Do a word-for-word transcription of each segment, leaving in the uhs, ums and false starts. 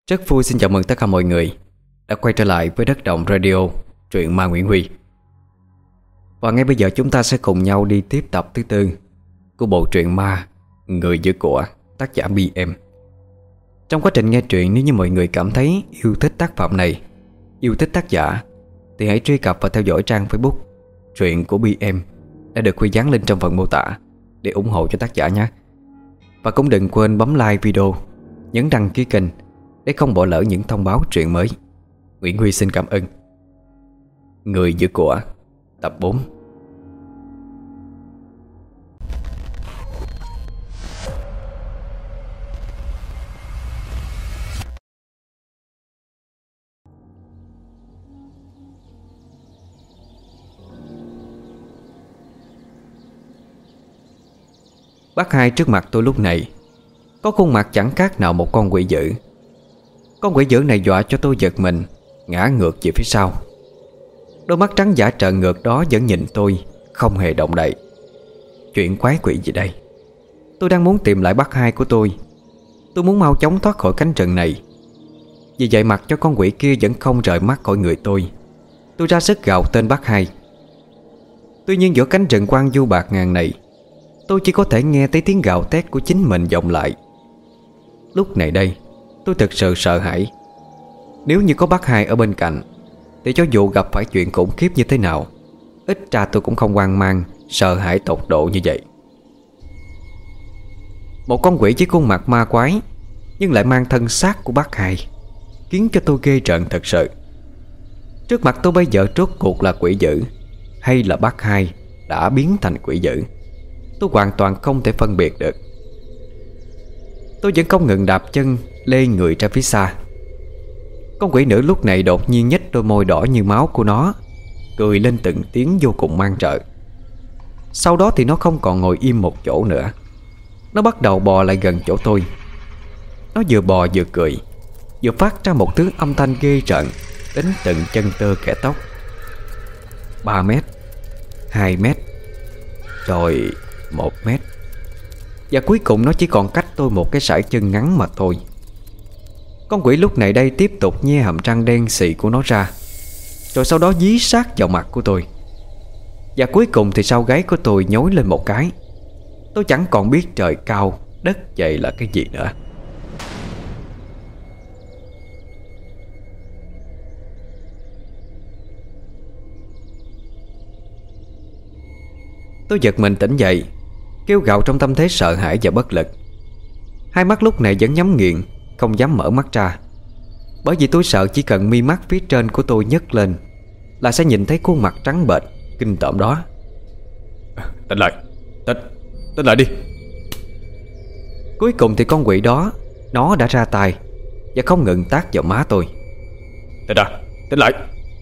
Rất vui xin chào mừng tất cả mọi người đã quay trở lại với Đất Động Radio, truyện ma Nguyễn Huy. Và ngay bây giờ chúng ta sẽ cùng nhau đi tiếp tập thứ tư của bộ truyện ma Người Giữ Của, tác giả bê em. Trong quá trình nghe truyện, nếu như mọi người cảm thấy yêu thích tác phẩm này, yêu thích tác giả, thì hãy truy cập và theo dõi trang Facebook truyện của bê em đã được Huy dán link trong phần mô tả để ủng hộ cho tác giả nhé. Và cũng đừng quên bấm like video, nhấn đăng ký kênh để không bỏ lỡ những thông báo truyện mới. Nguyễn Huy xin cảm ơn. Người Giữ Của, tập bốn. Bác Hai trước mặt tôi lúc này có khuôn mặt chẳng khác nào một con quỷ dữ. Con quỷ dữ này dọa cho tôi giật mình, ngã ngược về phía sau. Đôi mắt trắng dã trợn ngược đó vẫn nhìn tôi, không hề động đậy. Chuyện quái quỷ gì đây? Tôi đang muốn tìm lại bác Hai của tôi. Tôi muốn mau chóng thoát khỏi cánh rừng này. Vì vậy mặc cho con quỷ kia vẫn không rời mắt khỏi người tôi, tôi ra sức gào tên bác Hai. Tuy nhiên giữa cánh rừng quang vu bạt ngàn này, tôi chỉ có thể nghe thấy tiếng gào thét của chính mình vọng lại. Lúc này đây tôi thực sự sợ hãi. Nếu như có bác Hai ở bên cạnh thì cho dù gặp phải chuyện khủng khiếp như thế nào, ít ra tôi cũng không hoang mang, sợ hãi tột độ như vậy. Một con quỷ với khuôn mặt ma quái nhưng lại mang thân xác của bác Hai khiến cho tôi ghê rợn thật sự. Trước mặt tôi bây giờ rốt cuộc là quỷ dữ hay là bác Hai đã biến thành quỷ dữ, tôi hoàn toàn không thể phân biệt được. Tôi vẫn không ngừng đạp chân lê người ra phía xa. Con quỷ nữ lúc này đột nhiên nhếch đôi môi đỏ như máu của nó, cười lên từng tiếng vô cùng man rợ. Sau đó thì nó không còn ngồi im một chỗ nữa. Nó bắt đầu bò lại gần chỗ tôi. Nó vừa bò vừa cười, vừa phát ra một thứ âm thanh ghê rợn đến từng chân tơ kẽ tóc. Ba mét, hai mét, rồi một mét. Và cuối cùng nó chỉ còn cách tôi một cái sải chân ngắn mà thôi. Con quỷ lúc này đây tiếp tục nhe hàm răng đen xì của nó ra, rồi sau đó dí sát vào mặt của tôi. Và cuối cùng thì sau gáy của tôi nhói lên một cái. Tôi chẳng còn biết trời cao đất dày là cái gì nữa. Tôi giật mình tỉnh dậy, kêu gào trong tâm thế sợ hãi và bất lực. Hai mắt lúc này vẫn nhắm nghiền, không dám mở mắt ra. Bởi vì tôi sợ chỉ cần mi mắt phía trên của tôi nhấc lên là sẽ nhìn thấy khuôn mặt trắng bệch kinh tởm đó. Tỉnh lại, tỉnh, tỉnh lại đi. Cuối cùng thì con quỷ đó, nó đã ra tay và không ngừng tát vào má tôi. Tỉnh ra, tỉnh lại.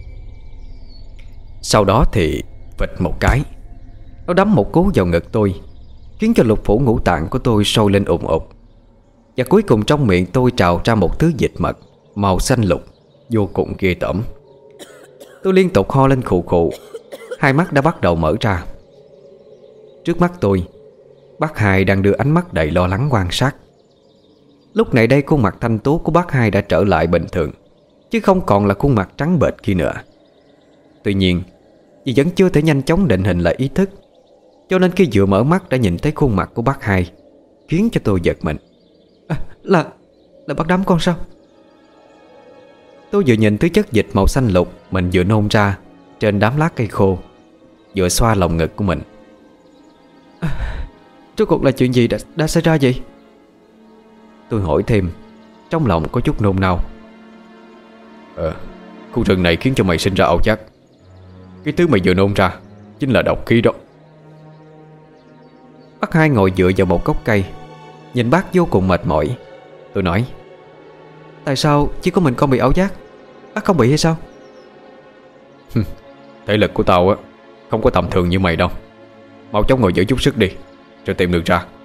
Sau đó thì vịt một cái, nó đấm một cú vào ngực tôi, khiến cho lục phủ ngũ tạng của tôi sôi lên ùn ùn. Và cuối cùng trong miệng tôi trào ra một thứ dịch mật màu xanh lục vô cùng ghê tởm. Tôi liên tục ho lên khụ khụ, hai mắt đã bắt đầu mở ra. Trước mắt tôi, bác Hai đang đưa ánh mắt đầy lo lắng quan sát. Lúc này đây khuôn mặt thanh tú của bác Hai đã trở lại bình thường, chứ không còn là khuôn mặt trắng bệch kia nữa. Tuy nhiên vì vẫn chưa thể nhanh chóng định hình lại ý thức, cho nên khi vừa mở mắt đã nhìn thấy khuôn mặt của bác Hai, khiến cho tôi giật mình. À, là Là bác đám con sao? Tôi vừa nhìn thứ chất dịch màu xanh lục mình vừa nôn ra trên đám lá cây khô, vừa xoa lồng ngực của mình. À, rốt cuộc là chuyện gì đã, đã xảy ra vậy? Tôi hỏi thêm, trong lòng có chút nôn nao. Ờ, khu rừng này khiến cho mày sinh ra ảo giác. Cái thứ mày vừa nôn ra chính là độc khí đó. Bác Hai ngồi dựa vào một gốc cây, nhìn bác vô cùng mệt mỏi. Tôi nói, tại sao chỉ có mình con bị ảo giác, bác không bị hay sao? Thể lực của tao á không có tầm thường như mày đâu. Mau chóng ngồi giữ chút sức đi, rồi tìm đường ra.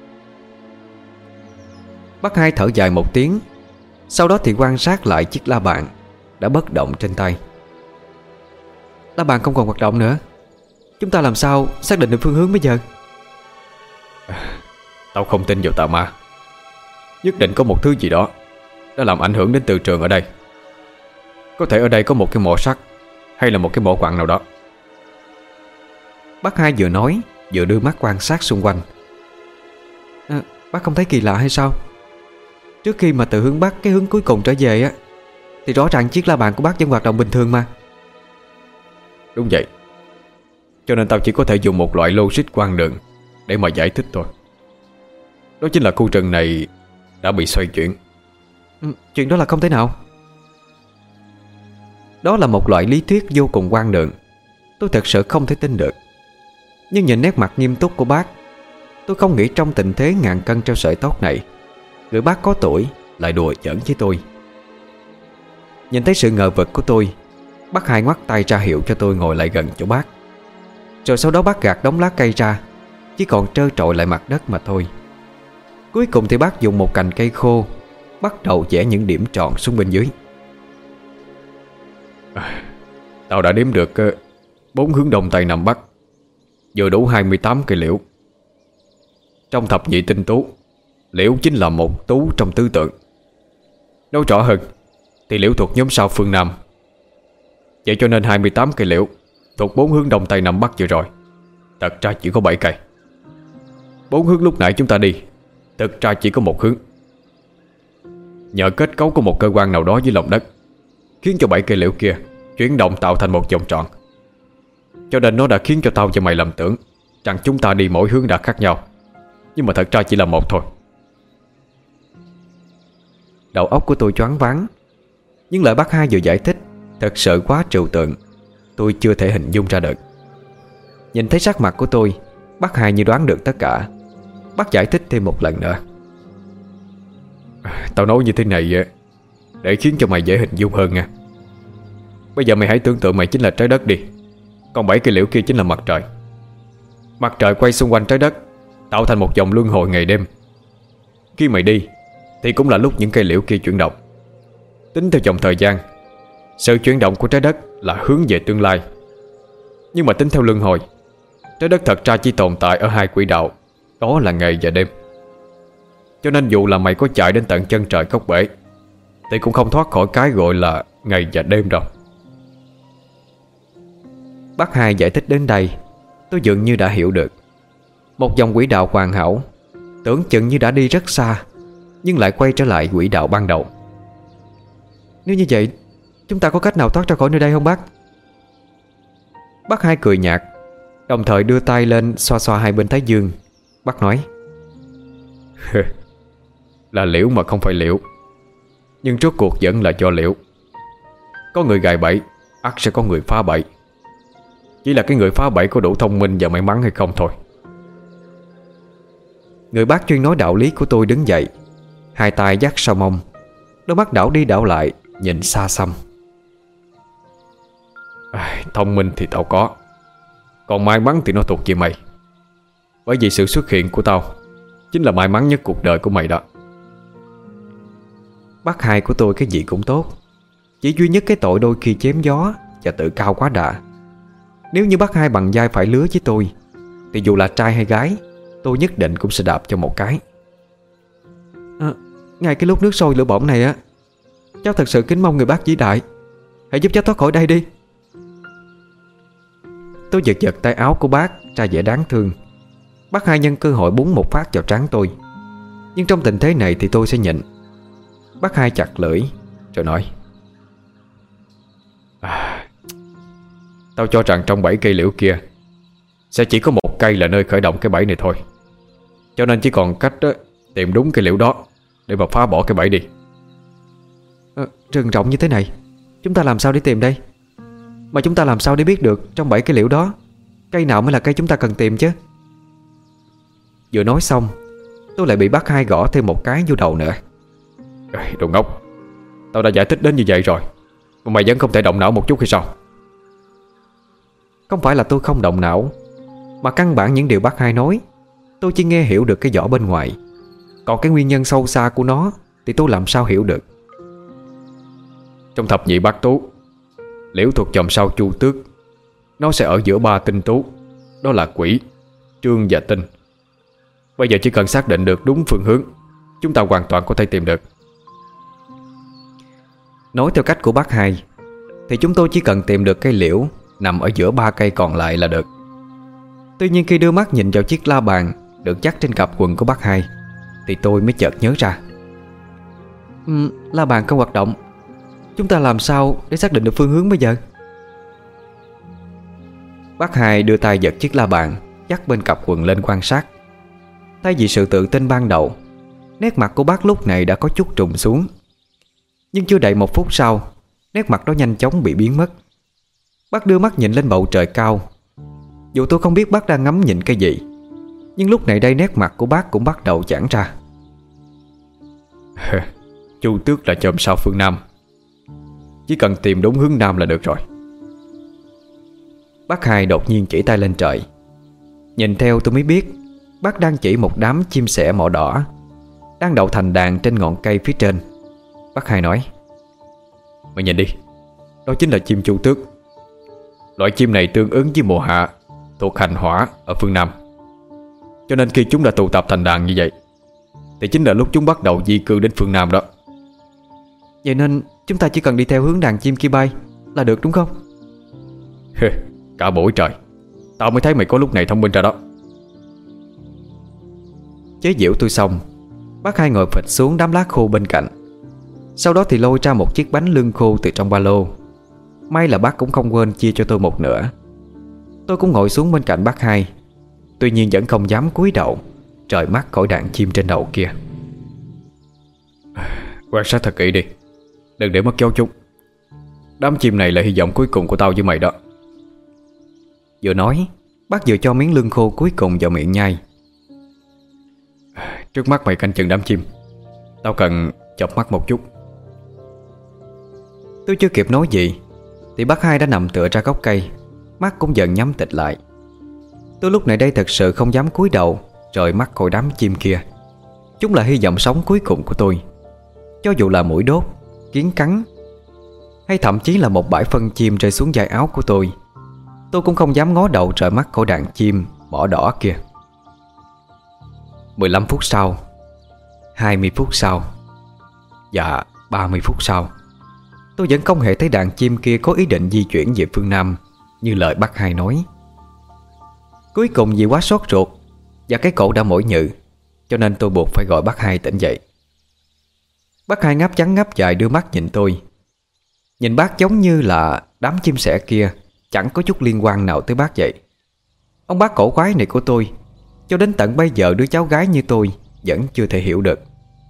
Bác Hai thở dài một tiếng, sau đó thì quan sát lại chiếc la bàn đã bất động trên tay. La bàn không còn hoạt động nữa, chúng ta làm sao xác định được phương hướng bây giờ? À, tao không tin vào tà ma. Nhất định có một thứ gì đó đã làm ảnh hưởng đến từ trường ở đây. Có thể ở đây có một cái mỏ sắt, hay là một cái mỏ quặng nào đó. Bác hai vừa nói vừa đưa mắt quan sát xung quanh. à, Bác không thấy kỳ lạ hay sao? Trước khi mà từ hướng Bắc cái hướng cuối cùng trở về á, thì rõ ràng chiếc la bàn của bác vẫn hoạt động bình thường mà. Đúng vậy. Cho nên tao chỉ có thể dùng một loại logic quang đường để mà giải thích thôi. Đó chính là khu rừng này đã bị xoay chuyển. ừ, Chuyện đó là không thể nào. Đó là một loại lý thuyết vô cùng quan đường. Tôi thật sự không thể tin được. Nhưng nhìn nét mặt nghiêm túc của bác, tôi không nghĩ trong tình thế ngàn cân treo sợi tóc này, người bác có tuổi lại đùa giỡn với tôi. Nhìn thấy sự ngờ vực của tôi, bác hai ngoắt tay ra hiệu cho tôi ngồi lại gần chỗ bác. Rồi sau đó bác gạt đống lá cây ra, chỉ còn trơ trọi lại mặt đất mà thôi. Cuối cùng thì bác dùng một cành cây khô bắt đầu vẽ những điểm tròn xuống bên dưới. à, Tao đã đếm được uh, bốn hướng đông tây nam bắc, vừa đủ hai mươi tám cây liễu. Trong thập nhị tinh tú, liễu chính là một tú trong tứ tượng. Nói rõ hơn thì liễu thuộc nhóm sao phương Nam. Vậy cho nên hai mươi tám cây liễu thuộc bốn hướng đông tây nam bắc vừa rồi thật ra chỉ có bảy cây. Bốn hướng lúc nãy chúng ta đi thực ra chỉ có một hướng. Nhờ kết cấu của một cơ quan nào đó dưới lòng đất khiến cho bảy cây liễu kia chuyển động tạo thành một vòng tròn. Cho nên nó đã khiến cho tao và mày lầm tưởng rằng chúng ta đi mỗi hướng đã khác nhau, nhưng mà thật ra chỉ là một thôi. Đầu óc của tôi choáng váng. Nhưng lời bác hai vừa giải thích thật sự quá trừu tượng, tôi chưa thể hình dung ra được. Nhìn thấy sắc mặt của tôi, bác hai như đoán được tất cả. Bác giải thích thêm một lần nữa. Tao nói như thế này để khiến cho mày dễ hình dung hơn nha. Bây giờ mày hãy tưởng tượng mày chính là trái đất đi, còn bảy cây liễu kia chính là mặt trời. Mặt trời quay xung quanh trái đất tạo thành một vòng luân hồi ngày đêm. Khi mày đi thì cũng là lúc những cây liễu kia chuyển động. Tính theo dòng thời gian, sự chuyển động của trái đất là hướng về tương lai. Nhưng mà tính theo luân hồi, trái đất thật ra chỉ tồn tại ở hai quỹ đạo, đó là ngày và đêm. Cho nên dù là mày có chạy đến tận chân trời góc bể thì cũng không thoát khỏi cái gọi là ngày và đêm đâu. Bác hai giải thích đến đây, tôi dường như đã hiểu được. Một dòng quỹ đạo hoàn hảo, tưởng chừng như đã đi rất xa, nhưng lại quay trở lại quỹ đạo ban đầu. Nếu như vậy, chúng ta có cách nào thoát ra khỏi nơi đây không bác? Bác hai cười nhạt, đồng thời đưa tay lên xoa xoa hai bên thái dương. Bác nói: Là liễu mà không phải liễu, nhưng rốt cuộc vẫn là do liễu. Có người gài bẫy, ắt sẽ có người phá bẫy. Chỉ là cái người phá bẫy có đủ thông minh và may mắn hay không thôi. Người bác chuyên nói đạo lý của tôi đứng dậy, hai tay dắt sau mông, đôi mắt đảo đi đảo lại, nhìn xa xăm. à, Thông minh thì tao có, còn may mắn thì nó thuộc về mày. Bởi vì sự xuất hiện của tao chính là may mắn nhất cuộc đời của mày đó. Bác hai của tôi cái gì cũng tốt, chỉ duy nhất cái tội đôi khi chém gió và tự cao quá đà. Nếu như bác hai bằng vai phải lứa với tôi thì dù là trai hay gái, tôi nhất định cũng sẽ đạp cho một cái. à, Ngay cái lúc nước sôi lửa bỏng này á, cháu thật sự kính mong người bác vĩ đại hãy giúp cháu thoát khỏi đây đi. Tôi giật giật tay áo của bác ra vẻ đáng thương. Bác hai nhân cơ hội búng một phát vào trán tôi, nhưng trong tình thế này thì tôi sẽ nhịn. Bác hai chặt lưỡi rồi nói: à, Tao cho rằng trong bảy cây liễu kia sẽ chỉ có một cây là nơi khởi động cái bẫy này thôi. Cho nên chỉ còn cách đó, tìm đúng cây liễu đó để mà phá bỏ cái bẫy đi. à, Rừng rộng như thế này, chúng ta làm sao để tìm đây? Mà chúng ta làm sao để biết được trong bảy cây liễu đó cây nào mới là cây chúng ta cần tìm chứ? Vừa nói xong, tôi lại bị bác hai gõ thêm một cái vô đầu nữa. Đồ ngốc, tao đã giải thích đến như vậy rồi mà mày vẫn không thể động não một chút hay sao? Không phải là tôi không động não, mà căn bản những điều bác hai nói tôi chỉ nghe hiểu được cái vỏ bên ngoài, còn cái nguyên nhân sâu xa của nó thì tôi làm sao hiểu được. Trong thập nhị bát tú, liễu thuộc chòm sao Chu Tước. Nó sẽ ở giữa ba tinh tú, đó là Quỷ, Trương và Tinh. Bây giờ chỉ cần xác định được đúng phương hướng, chúng ta hoàn toàn có thể tìm được. Nói theo cách của bác hai thì chúng tôi chỉ cần tìm được cây liễu nằm ở giữa ba cây còn lại là được. Tuy nhiên khi đưa mắt nhìn vào chiếc la bàn được dắt trên cặp quần của bác hai thì tôi mới chợt nhớ ra. ừ, La bàn không hoạt động. Chúng ta làm sao để xác định được phương hướng bây giờ? Bác hai đưa tay giật chiếc la bàn dắt bên cặp quần lên quan sát. Thay vì sự tự tin ban đầu, nét mặt của bác lúc này đã có chút trùng xuống. Nhưng chưa đầy một phút sau, nét mặt đó nhanh chóng bị biến mất. Bác đưa mắt nhìn lên bầu trời cao. Dù tôi không biết bác đang ngắm nhìn cái gì, nhưng lúc này đây nét mặt của bác cũng bắt đầu giãn ra. Chu Tước là chòm sao phương Nam, chỉ cần tìm đúng hướng Nam là được rồi. Bác hai đột nhiên chỉ tay lên trời. Nhìn theo tôi mới biết bác đang chỉ một đám chim sẻ mỏ đỏ đang đậu thành đàn trên ngọn cây phía trên. Bác hai nói: Mày nhìn đi, đó chính là chim Chu Tước. Loại chim này tương ứng với mùa hạ, thuộc hành hỏa ở phương Nam. Cho nên khi chúng đã tụ tập thành đàn như vậy thì chính là lúc chúng bắt đầu di cư đến phương Nam đó. Vậy nên chúng ta chỉ cần đi theo hướng đàn chim kia bay là được đúng không? Cả buổi trời tao mới thấy mày có lúc này thông minh ra đó. Chế giễu tôi xong, bác hai ngồi phịch xuống đám lá khô bên cạnh. Sau đó thì lôi ra một chiếc bánh lưng khô từ trong ba lô. May là bác cũng không quên chia cho tôi một nửa. Tôi cũng ngồi xuống bên cạnh bác hai, tuy nhiên vẫn không dám cúi đầu rời mắt khỏi đàn chim trên đầu kia. Quan sát thật kỹ đi, đừng để mất dấu chúng. Đám chim này là hy vọng cuối cùng của tao với mày đó. Vừa nói, bác vừa cho miếng lưng khô cuối cùng vào miệng nhai. Trước mắt mày canh chừng đám chim, tao cần chợp mắt một chút. Tôi chưa kịp nói gì thì bác hai đã nằm tựa ra gốc cây, mắt cũng dần nhắm tịt lại. Tôi lúc này đây thật sự không dám cúi đầu rời mắt khỏi đám chim kia. Chúng là hy vọng sống cuối cùng của tôi. Cho dù là mũi đốt, kiến cắn, hay thậm chí là một bãi phân chim rơi xuống vai áo của tôi, tôi cũng không dám ngó đầu rời mắt khỏi đàn chim mỏ đỏ kia. mười lăm phút sau, hai mươi phút sau và ba mươi phút sau, tôi vẫn không hề thấy đàn chim kia có ý định di chuyển về phương Nam như lời bác hai nói. Cuối cùng vì quá sốt ruột và cái cổ đã mỏi nhừ, cho nên tôi buộc phải gọi bác hai tỉnh dậy. Bác hai ngáp trắng ngáp dài đưa mắt nhìn tôi. Nhìn bác giống như là đám chim sẻ kia chẳng có chút liên quan nào tới bác vậy. Ông bác cổ quái này của tôi, cho đến tận bây giờ đứa cháu gái như tôi vẫn chưa thể hiểu được.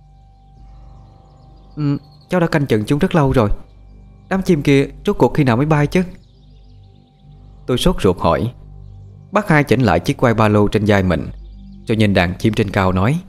ừ, Cháu đã canh chừng chúng rất lâu rồi. Đám chim kia rốt cuộc khi nào mới bay chứ? Tôi sốt ruột hỏi. Bác hai chỉnh lại chiếc quai ba lô trên vai mình, rồi nhìn đàn chim trên cao nói: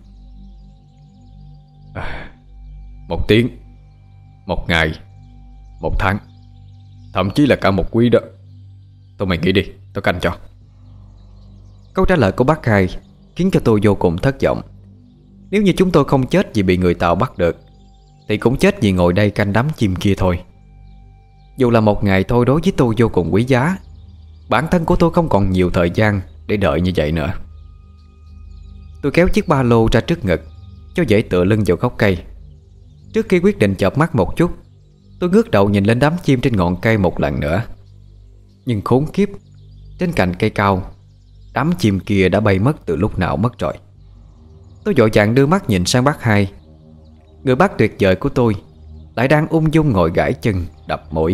à, Một tiếng, một ngày, một tháng, thậm chí là cả một quý đó. Tụi mày nghĩ đi, tao canh cho. Câu trả lời của bác hai khiến cho tôi vô cùng thất vọng. Nếu như chúng tôi không chết vì bị người Tàu bắt được, thì cũng chết vì ngồi đây canh đám chim kia thôi. Dù là một ngày thôi, đối với tôi vô cùng quý giá. Bản thân của tôi không còn nhiều thời gian để đợi như vậy nữa. Tôi kéo chiếc ba lô ra trước ngực, cho dễ tựa lưng vào gốc cây. Trước khi quyết định chợp mắt một chút, tôi ngước đầu nhìn lên đám chim trên ngọn cây một lần nữa. Nhưng khốn kiếp, trên cành cây cao, đám chim kia đã bay mất từ lúc nào mất rồi. Tôi vội vàng đưa mắt nhìn sang bác hai. Người bác tuyệt vời của tôi lại đang ung dung ngồi gãi chân đập mũi.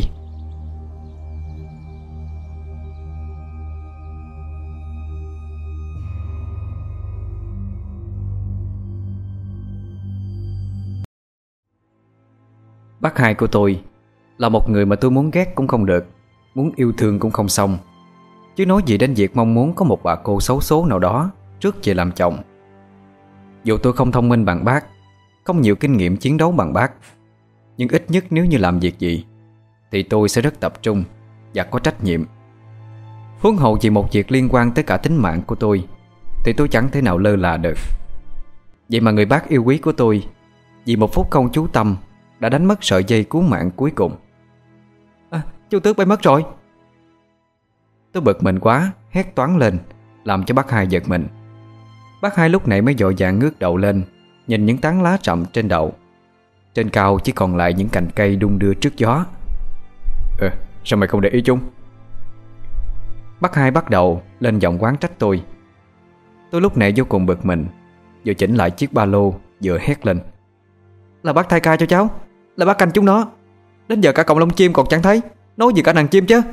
Bác hai của tôi là một người mà tôi muốn ghét cũng không được, muốn yêu thương cũng không xong, chứ nói gì đến việc mong muốn có một bà cô xấu số nào đó trước về làm chồng. Dù tôi không thông minh bằng bác, không nhiều kinh nghiệm chiến đấu bằng bác, nhưng ít nhất nếu như làm việc gì thì tôi sẽ rất tập trung và có trách nhiệm. Huống hồ vì một việc liên quan tới cả tính mạng của tôi thì tôi chẳng thể nào lơ là được. Vậy mà người bác yêu quý của tôi vì một phút không chú tâm đã đánh mất sợi dây cứu mạng cuối cùng. À, chú Tước bay mất rồi. Tôi bực mình quá, hét toáng lên, làm cho bác hai giật mình. Bác hai lúc này mới vội vàng ngước đầu lên, nhìn những tán lá rậm trên đậu. Trên cao chỉ còn lại những cành cây đung đưa trước gió. Ờ, sao mày không để ý chúng? Bác hai bắt đầu lên giọng oán trách tôi. Tôi lúc này vô cùng bực mình, vừa chỉnh lại chiếc ba lô vừa hét lên: Là bác thay ca cho cháu, là bác canh chúng nó. Đến giờ cả cọng lông chim còn chẳng thấy, nói gì cả nàng chim chứ.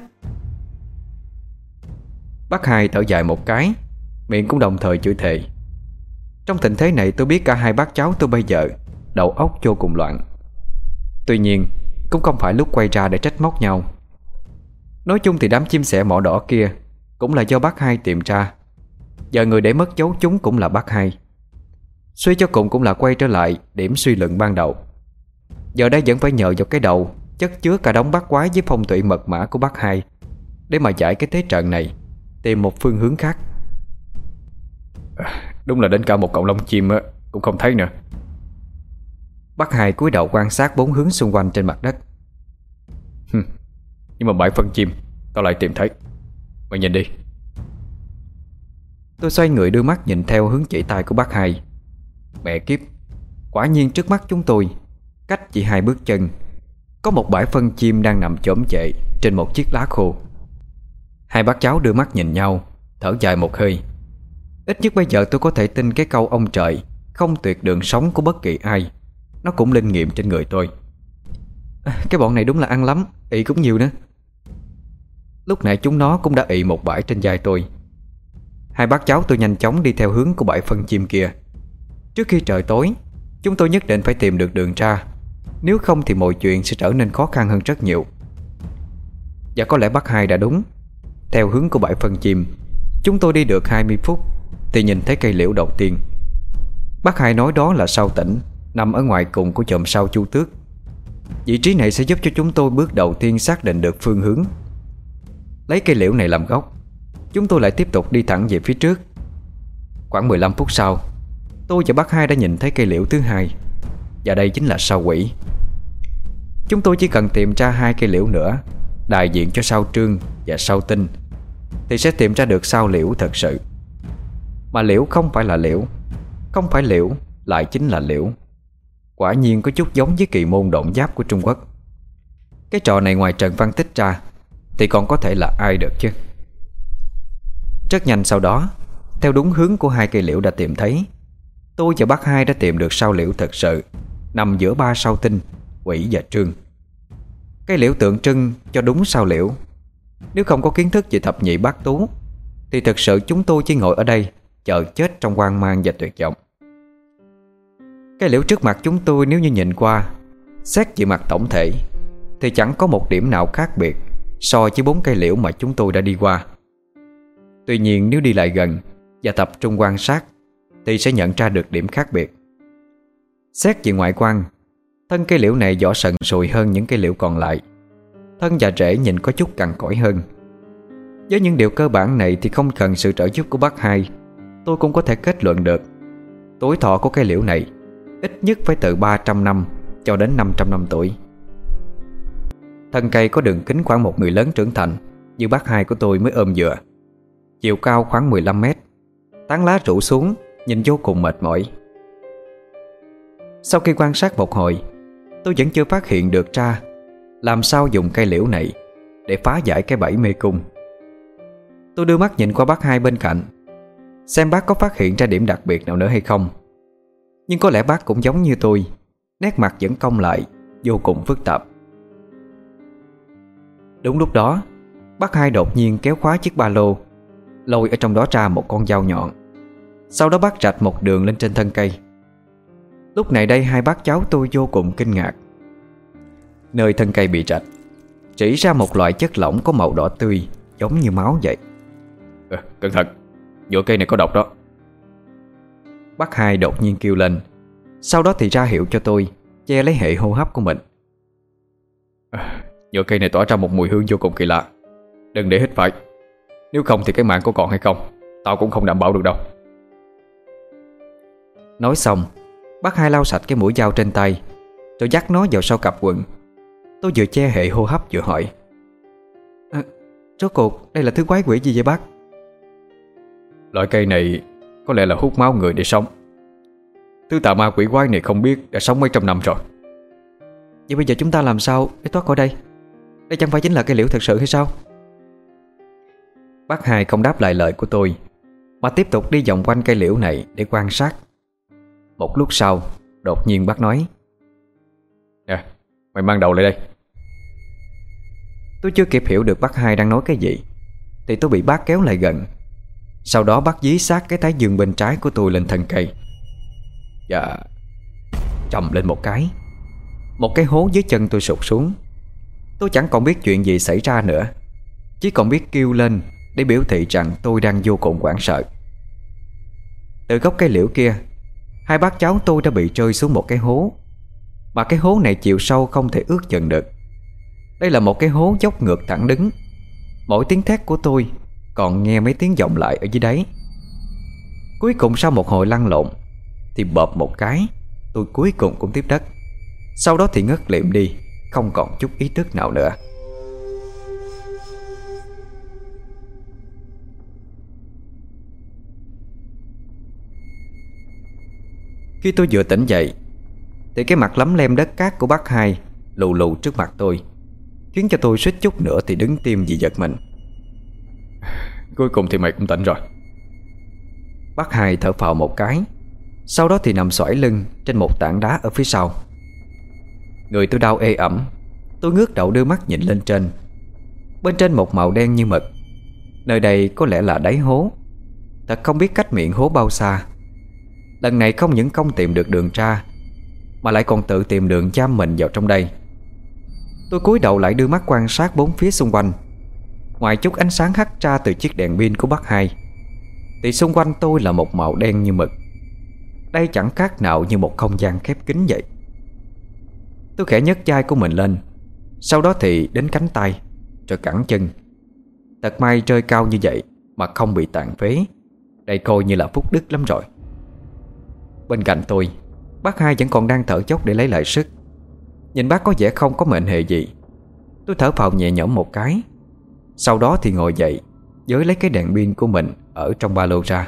Bác hai thở dài một cái, miệng cũng đồng thời chửi thề. Trong tình thế này tôi biết cả hai bác cháu tôi bây giờ đầu óc vô cùng loạn. Tuy nhiên cũng không phải lúc quay ra để trách móc nhau. Nói chung thì đám chim sẻ mỏ đỏ kia cũng là do bác hai tìm ra. Giờ người để mất dấu chúng cũng là bác hai. Suy cho cùng cũng là quay trở lại điểm suy luận ban đầu. Giờ đây vẫn phải nhờ vào cái đầu chất chứa cả đống bát quái với phong thủy mật mã của bác hai để mà giải cái thế trận này, tìm một phương hướng khác. À, đúng là đến cả một cọng lông chim cũng không thấy nữa. Bác hai cúi đầu quan sát bốn hướng xung quanh trên mặt đất. Nhưng mà bãi phân chim tao lại tìm thấy. Mày nhìn đi. Tôi xoay người đưa mắt nhìn theo hướng chỉ tay của bác hai. Mẹ kiếp, quả nhiên trước mắt chúng tôi, cách chỉ hai bước chân, có một bãi phân chim đang nằm chõm chệ trên một chiếc lá khô. Hai bác cháu đưa mắt nhìn nhau, thở dài một hơi. Ít nhất bây giờ tôi có thể tin cái câu ông trời không tuyệt đường sống của bất kỳ ai, nó cũng linh nghiệm trên người tôi. À, cái bọn này đúng là ăn lắm, ị cũng nhiều nữa. Lúc nãy chúng nó cũng đã ị một bãi trên vai tôi. Hai bác cháu tôi nhanh chóng đi theo hướng của bãi phân chim kia. Trước khi trời tối, chúng tôi nhất định phải tìm được đường ra, nếu không thì mọi chuyện sẽ trở nên khó khăn hơn rất nhiều. Và có lẽ bác hai đã đúng. Theo hướng của bãi phân chim, chúng tôi đi được hai mươi phút thì nhìn thấy cây liễu đầu tiên. Bác hai nói đó là sao tỉnh, nằm ở ngoài cùng của chòm sao Chu Tước. Vị trí này sẽ giúp cho chúng tôi bước đầu tiên xác định được phương hướng. Lấy cây liễu này làm gốc, chúng tôi lại tiếp tục đi thẳng về phía trước. Khoảng mười lăm phút sau, tôi và bác hai đã nhìn thấy cây liễu thứ hai, và đây chính là sao Quỷ. Chúng tôi chỉ cần tìm ra hai cây liễu nữa đại diện cho sao Trương và sao Tinh thì sẽ tìm ra được sao Liễu thật sự. Mà liễu không phải là liễu, không phải liễu lại chính là liễu. Quả nhiên có chút giống với kỳ môn độn giáp của Trung Quốc. Cái trò này ngoài Trần Văn Tích ra thì còn có thể là ai được chứ. Rất nhanh sau đó, theo đúng hướng của hai cây liễu đã tìm thấy, tôi và bác hai đã tìm được sao liễu thật sự, nằm giữa ba sao Tinh, Quỷ và Trương. Cây liễu tượng trưng cho đúng sao liễu. Nếu không có kiến thức về thập nhị bát tú thì thực sự chúng tôi chỉ ngồi ở đây chờ chết trong hoang mang và tuyệt vọng. Cây liễu trước mặt chúng tôi nếu như nhìn qua, xét về mặt tổng thể thì chẳng có một điểm nào khác biệt so với bốn cây liễu mà chúng tôi đã đi qua. Tuy nhiên nếu đi lại gần và tập trung quan sát thì sẽ nhận ra được điểm khác biệt. Xét về ngoại quan, thân cây liễu này vỏ sần sùi hơn những cây liễu còn lại. Thân và rễ nhìn có chút cằn cỗi hơn. Với những điều cơ bản này thì không cần sự trợ giúp của bác hai, tôi cũng có thể kết luận được tuổi thọ của cây liễu này ít nhất phải từ ba trăm năm cho đến năm trăm năm tuổi. Thân cây có đường kính khoảng một người lớn trưởng thành như bác hai của tôi mới ôm dựa. Chiều cao khoảng mười lăm mét. Tán lá rủ xuống, nhìn vô cùng mệt mỏi. Sau khi quan sát một hồi, tôi vẫn chưa phát hiện được ra làm sao dùng cây liễu này để phá giải cái bẫy mê cung. Tôi đưa mắt nhìn qua bác hai bên cạnh, xem bác có phát hiện ra điểm đặc biệt nào nữa hay không. Nhưng có lẽ bác cũng giống như tôi, nét mặt vẫn cong lại, vô cùng phức tạp. Đúng lúc đó, bác hai đột nhiên kéo khóa chiếc ba lô, lôi ở trong đó ra một con dao nhọn. Sau đó bác rạch một đường lên trên thân cây. Lúc này đây hai bác cháu tôi vô cùng kinh ngạc. Nơi thân cây bị rạch chỉ ra một loại chất lỏng có màu đỏ tươi, giống như máu vậy. À, cẩn thận, vỏ cây này có độc đó. Bác hai đột nhiên kêu lên, sau đó thì ra hiệu cho tôi che lấy hệ hô hấp của mình. À, vỏ cây này tỏa ra một mùi hương vô cùng kỳ lạ, đừng để hít phải. Nếu không thì cái mạng có còn hay không tao cũng không đảm bảo được đâu. Nói xong, bác hai lau sạch cái mũi dao trên tay, rồi dắt nó vào sau cặp quần. Tôi vừa che hệ hô hấp vừa hỏi, à, rốt cuộc đây là thứ quái quỷ gì vậy bác? Loại cây này có lẽ là hút máu người để sống. Thứ tà ma quỷ quái này không biết đã sống mấy trăm năm rồi. Vậy bây giờ chúng ta làm sao để thoát khỏi đây? Đây chẳng phải chính là cây liễu thật sự hay sao? Bác Hai không đáp lại lời của tôi, mà tiếp tục đi vòng quanh cây liễu này để quan sát. Một lúc sau, đột nhiên bác nói: Nè, mày mang đầu lại đây. Tôi chưa kịp hiểu được bác Hai đang nói cái gì thì tôi bị bác kéo lại gần. Sau đó bác dí sát cái thái dương bên trái của tôi lên thân cây. Dạ. Chầm lên một cái, một cái hố dưới chân tôi sụt xuống. Tôi chẳng còn biết chuyện gì xảy ra nữa, chỉ còn biết kêu lên để biểu thị rằng tôi đang vô cùng hoảng sợ. Từ gốc cây liễu kia, hai bác cháu tôi đã bị rơi xuống một cái hố, mà cái hố này chiều sâu không thể ước chừng được. Đây là một cái hố dốc ngược thẳng đứng. Mỗi tiếng thét của tôi còn nghe mấy tiếng vọng lại ở dưới đáy. Cuối cùng sau một hồi lăn lộn thì bợp một cái, tôi cuối cùng cũng tiếp đất. Sau đó thì ngất liệm đi, không còn chút ý thức nào nữa. Khi tôi vừa tỉnh dậy thì cái mặt lấm lem đất cát của bác Hai lù lù trước mặt tôi, khiến cho tôi suýt chút nữa thì đứng tim vì giật mình. Cuối cùng thì mày cũng tỉnh rồi. Bác Hai thở phào một cái, sau đó thì nằm xoải lưng trên một tảng đá ở phía sau. Người tôi đau ê ẩm. Tôi ngước đầu đưa mắt nhìn lên trên. Bên trên một màu đen như mực. Nơi đây có lẽ là đáy hố. Thật không biết cách miệng hố bao xa. Lần này không những không tìm được đường ra, mà lại còn tự tìm đường giam mình vào trong đây. Tôi cúi đầu lại đưa mắt quan sát bốn phía xung quanh. Ngoài chút ánh sáng hắt ra từ chiếc đèn pin của bác Hai thì xung quanh tôi là một màu đen như mực. Đây chẳng khác nào như một không gian khép kín vậy. Tôi khẽ nhấc vai của mình lên, sau đó thì đến cánh tay, rồi cẳng chân. Thật may rơi cao như vậy mà không bị tàn phế. Đây coi như là phúc đức lắm rồi. Bên cạnh tôi, bác Hai vẫn còn đang thở dốc để lấy lại sức. Nhìn bác có vẻ không có mệnh hệ gì. Tôi thở phào nhẹ nhõm một cái. Sau đó thì ngồi dậy, giới lấy cái đèn pin của mình ở trong ba lô ra.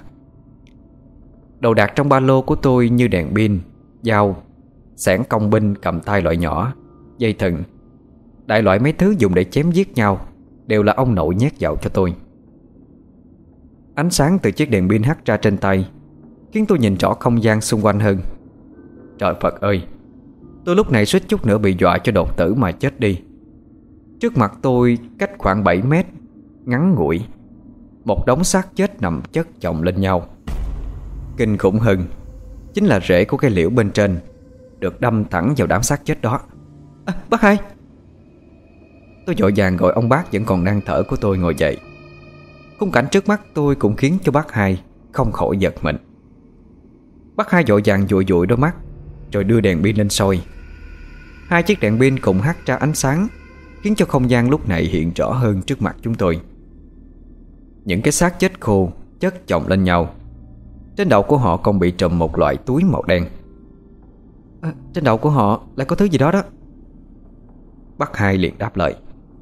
Đồ đạc trong ba lô của tôi như đèn pin, dao, xẻng công binh cầm tay loại nhỏ, dây thừng, đại loại mấy thứ dùng để chém giết nhau đều là ông nội nhét vào cho tôi. Ánh sáng từ chiếc đèn pin hắt ra trên tay khiến tôi nhìn rõ không gian xung quanh hơn. Trời Phật ơi, tôi lúc này suýt chút nữa bị dọa cho đột tử mà chết đi. Trước mặt tôi cách khoảng bảy mét, ngắn ngủi, một đống xác chết nằm chất chồng lên nhau. Kinh khủng hơn chính là rễ của cây liễu bên trên được đâm thẳng vào đám xác chết đó. À, bác Hai! Tôi vội vàng gọi ông bác vẫn còn đang thở của tôi ngồi dậy. Khung cảnh trước mắt tôi cũng khiến cho bác Hai không khỏi giật mình. Bác Hai vội vàng dụi dụi đôi mắt, rồi đưa đèn pin lên soi. Hai chiếc đèn pin cùng hắt ra ánh sáng, khiến cho không gian lúc này hiện rõ hơn trước mặt chúng tôi. Những cái xác chết khô chất chồng lên nhau. Trên đầu của họ còn bị trùm một loại túi màu đen. À, trên đầu của họ lại có thứ gì đó đó. Bác Hai liền đáp lời.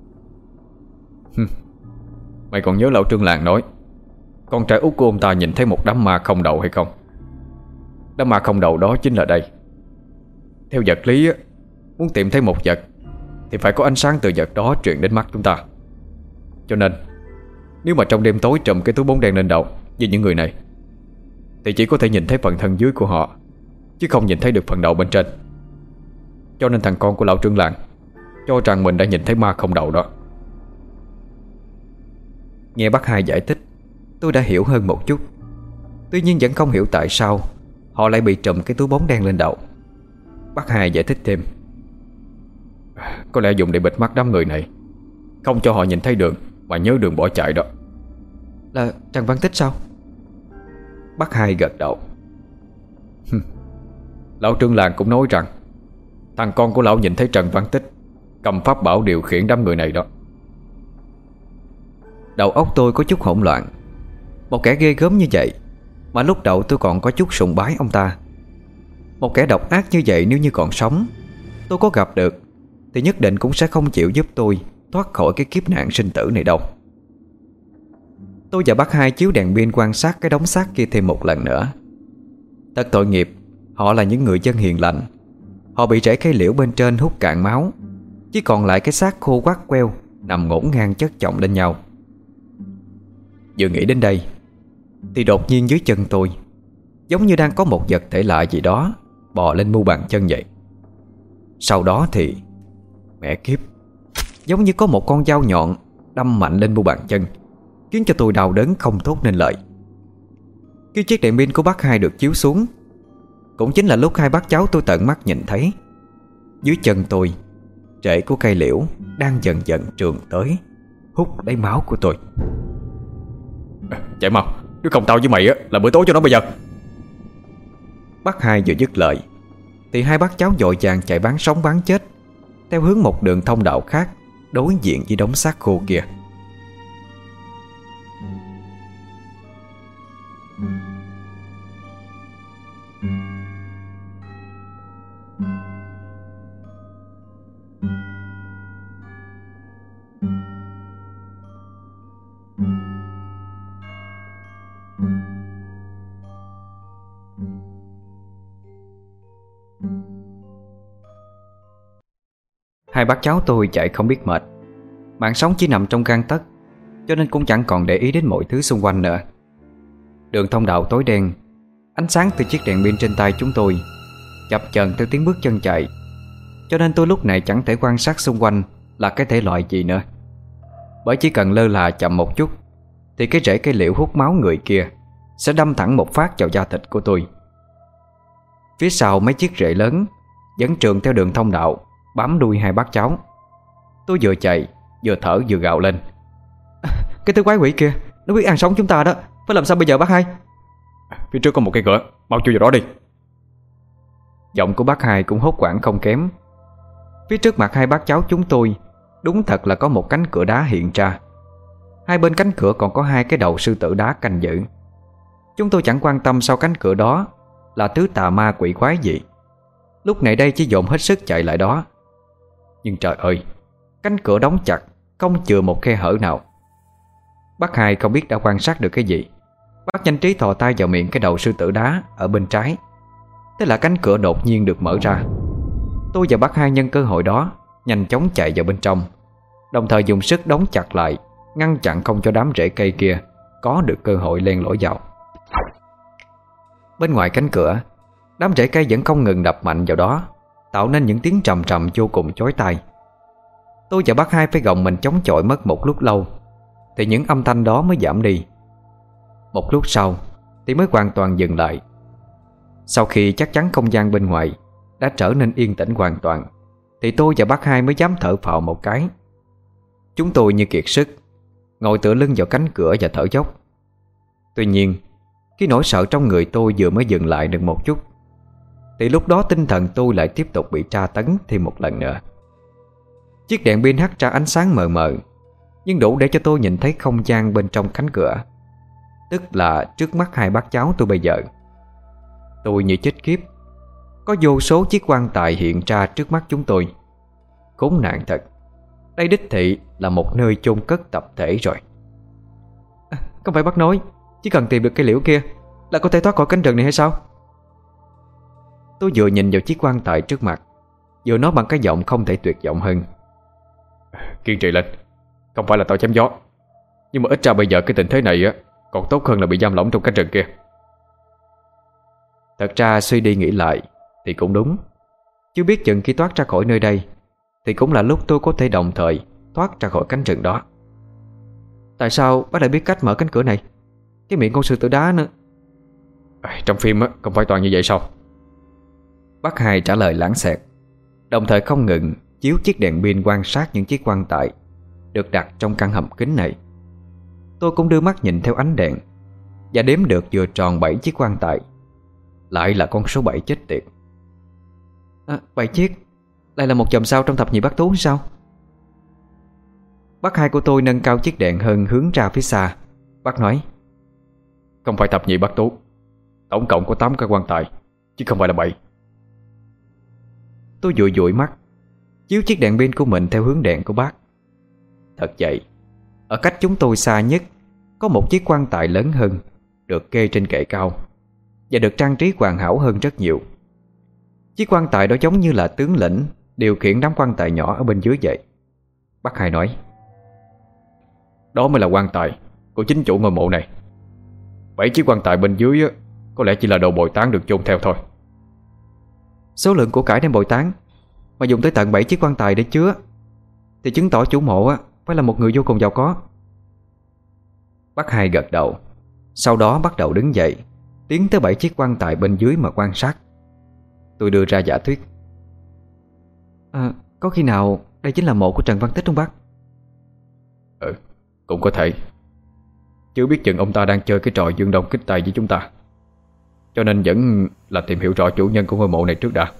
Mày còn nhớ lão Trương Làng nói con trai út của ông ta nhìn thấy một đám ma không đầu hay không? Đám ma không đầu đó chính là đây. Theo vật lý, muốn tìm thấy một vật thì phải có ánh sáng từ vật đó truyền đến mắt chúng ta. Cho nên nếu mà trong đêm tối trùm cái túi bóng đen lên đầu như những người này thì chỉ có thể nhìn thấy phần thân dưới của họ, chứ không nhìn thấy được phần đầu bên trên. Cho nên thằng con của lão Trương Làng cho rằng mình đã nhìn thấy ma không đầu đó. Nghe bác Hai giải thích, tôi đã hiểu hơn một chút. Tuy nhiên vẫn không hiểu tại sao họ lại bị trùm cái túi bóng đen lên đầu. Bác Hai giải thích thêm. Có lẽ dùng để bịt mắt đám người này, không cho họ nhìn thấy đường mà nhớ đường bỏ chạy đó. Là Trần Văn Tích sao? Bác Hai gật đầu. Lão Trương Làng cũng nói rằng thằng con của lão nhìn thấy Trần Văn Tích cầm pháp bảo điều khiển đám người này đó. Đầu óc tôi có chút hỗn loạn. Một kẻ ghê gớm như vậy mà lúc đầu tôi còn có chút sùng bái ông ta. Một kẻ độc ác như vậy nếu như còn sống, tôi có gặp được thì nhất định cũng sẽ không chịu giúp tôi thoát khỏi cái kiếp nạn sinh tử này đâu. Tôi và bác Hai chiếu đèn pin quan sát cái đống xác kia thêm một lần nữa. Thật tội nghiệp, họ là những người dân hiền lành, Họ bị rễ cây liễu bên trên hút cạn máu, chỉ còn lại cái xác khô quắt queo nằm ngổn ngang chất chồng lên nhau. Vừa nghĩ đến đây thì đột nhiên dưới chân tôi giống như đang có một vật thể lạ gì đó bò lên mu bàn chân vậy. Sau đó thì mẹ kiếp, giống như có một con dao nhọn đâm mạnh lên mu bàn chân, khiến cho tôi đau đớn không thốt nên lời. Khi chiếc đèn pin của bác Hai được chiếu xuống, cũng chính là lúc hai bác cháu tôi tận mắt nhìn thấy dưới chân tôi rễ của cây liễu đang dần dần trườn tới, hút lấy máu của tôi. Chạy mau, nếu không tao với mày á là bữa tối cho nó bây giờ. Bác Hai vừa dứt lời thì hai bác cháu vội vàng chạy bán sống bán chết theo hướng một đường thông đạo khác đối diện với đống xác khô kia. Hai bác cháu tôi chạy không biết mệt, mạng sống chỉ nằm trong gang tấc, cho nên cũng chẳng còn để ý đến mọi thứ xung quanh nữa. Đường thông đạo tối đen, ánh sáng từ chiếc đèn pin trên tay chúng tôi chập chờn theo tiếng bước chân chạy, cho nên tôi lúc này chẳng thể quan sát xung quanh là cái thể loại gì nữa. Bởi chỉ cần lơ là chậm một chút thì cái rễ cây liễu hút máu người kia sẽ đâm thẳng một phát vào da thịt của tôi. Phía sau mấy chiếc rễ lớn vẫn trườn theo đường thông đạo bám đuôi hai bác cháu. Tôi vừa chạy vừa thở vừa gào lên: Cái thứ quái quỷ kia nó biết ăn sống chúng ta đó, phải làm sao bây giờ bác Hai? Phía trước có một cái cửa, mau chui vào đó đi. Giọng của bác Hai cũng hốt hoảng không kém. Phía trước mặt hai bác cháu chúng tôi đúng thật là có một cánh cửa đá hiện ra. Hai bên cánh cửa còn có hai cái đầu sư tử đá canh giữ. Chúng tôi chẳng quan tâm sau cánh cửa đó là thứ tà ma quỷ quái gì, lúc này đây chỉ dồn hết sức chạy lại đó. Nhưng trời ơi, cánh cửa đóng chặt, không chừa một khe hở nào. Bác Hai không biết đã quan sát được cái gì, bác nhanh trí thò tay vào miệng cái đầu sư tử đá ở bên trái. Thế là cánh cửa đột nhiên được mở ra. Tôi và bác Hai nhân cơ hội đó nhanh chóng chạy vào bên trong, đồng thời dùng sức đóng chặt lại, ngăn chặn không cho đám rễ cây kia có được cơ hội len lỏi vào. Bên ngoài cánh cửa, đám rễ cây vẫn không ngừng đập mạnh vào đó, tạo nên những tiếng trầm trầm vô cùng chói tai. Tôi và bác Hai phải gồng mình chống chọi mất một lúc lâu thì những âm thanh đó mới giảm đi. Một lúc sau thì mới hoàn toàn dừng lại. Sau khi chắc chắn không gian bên ngoài đã trở nên yên tĩnh hoàn toàn thì tôi và bác Hai mới dám thở phào một cái. Chúng tôi như kiệt sức ngồi tựa lưng vào cánh cửa và thở dốc. Tuy nhiên, khi nỗi sợ trong người tôi vừa mới dừng lại được một chút thì lúc đó tinh thần tôi lại tiếp tục bị tra tấn thêm một lần nữa. Chiếc đèn pin hắt ra ánh sáng mờ mờ, nhưng đủ để cho tôi nhìn thấy không gian bên trong cánh cửa, tức là trước mắt hai bác cháu tôi bây giờ. Tôi như chết khiếp. Có vô số chiếc quan tài hiện ra trước mắt chúng tôi. Khốn nạn thật, đây đích thị là một nơi chôn cất tập thể rồi. À, không phải bác nói chỉ cần tìm được cây liễu kia là có thể thoát khỏi cánh rừng này hay sao? Tôi vừa nhìn vào chiếc quan tài trước mặt, vừa nói bằng cái giọng không thể tuyệt vọng hơn: Kiên trì lên, không phải là tao chém gió, nhưng mà ít ra bây giờ cái tình thế này á còn tốt hơn là bị giam lỏng trong cánh rừng kia. Thật ra suy đi nghĩ lại thì cũng đúng. Chứ biết chừng khi thoát ra khỏi nơi đây thì cũng là lúc tôi có thể đồng thời thoát ra khỏi cánh rừng đó. Tại sao bác lại biết cách mở cánh cửa này? Cái miệng con sư tử đá nữa. À, trong phim á không phải toàn như vậy sao? Bác Hai trả lời lãng xẹt, đồng thời không ngừng chiếu chiếc đèn pin quan sát những chiếc quan tài được đặt trong căn hầm kính này. Tôi cũng đưa mắt nhìn theo ánh đèn và đếm được vừa tròn bảy chiếc quan tài. Lại là con số bảy chết tiệt. À, bảy chiếc lại là một chòm sao trong thập nhị bát tú sao? Bác Hai của tôi nâng cao chiếc đèn hơn hướng ra phía xa. Bác nói: Không phải thập nhị bát tú, tổng cộng có tám cái quan tài, chứ không phải là bảy. Tôi dụi dụi mắt chiếu chiếc đèn pin của mình theo hướng đèn của bác. Thật vậy, ở cách chúng tôi xa nhất có một chiếc quan tài lớn hơn, được kê trên kệ cao và được trang trí hoàn hảo hơn rất nhiều. Chiếc quan tài đó giống như là tướng lĩnh điều khiển đám quan tài nhỏ ở bên dưới vậy. Bác Hai nói: Đó mới là quan tài của chính chủ ngôi mộ này. Bảy chiếc quan tài bên dưới á, có lẽ chỉ là đồ bồi táng được chôn theo thôi. Số lượng của cải đem bồi táng mà dùng tới tận bảy chiếc quan tài để chứa thì chứng tỏ chủ mộ á phải là một người vô cùng giàu có. Bác Hai gật đầu. Sau đó bắt đầu đứng dậy, tiến tới bảy chiếc quan tài bên dưới mà quan sát. Tôi đưa ra giả thuyết: à, có khi nào đây chính là mộ của Trần Văn Tích không bác? Ừ, cũng có thể. Chứ biết chừng ông ta đang chơi cái trò dương đông kích tây với chúng ta, cho nên vẫn là tìm hiểu rõ chủ nhân của ngôi mộ này trước đã.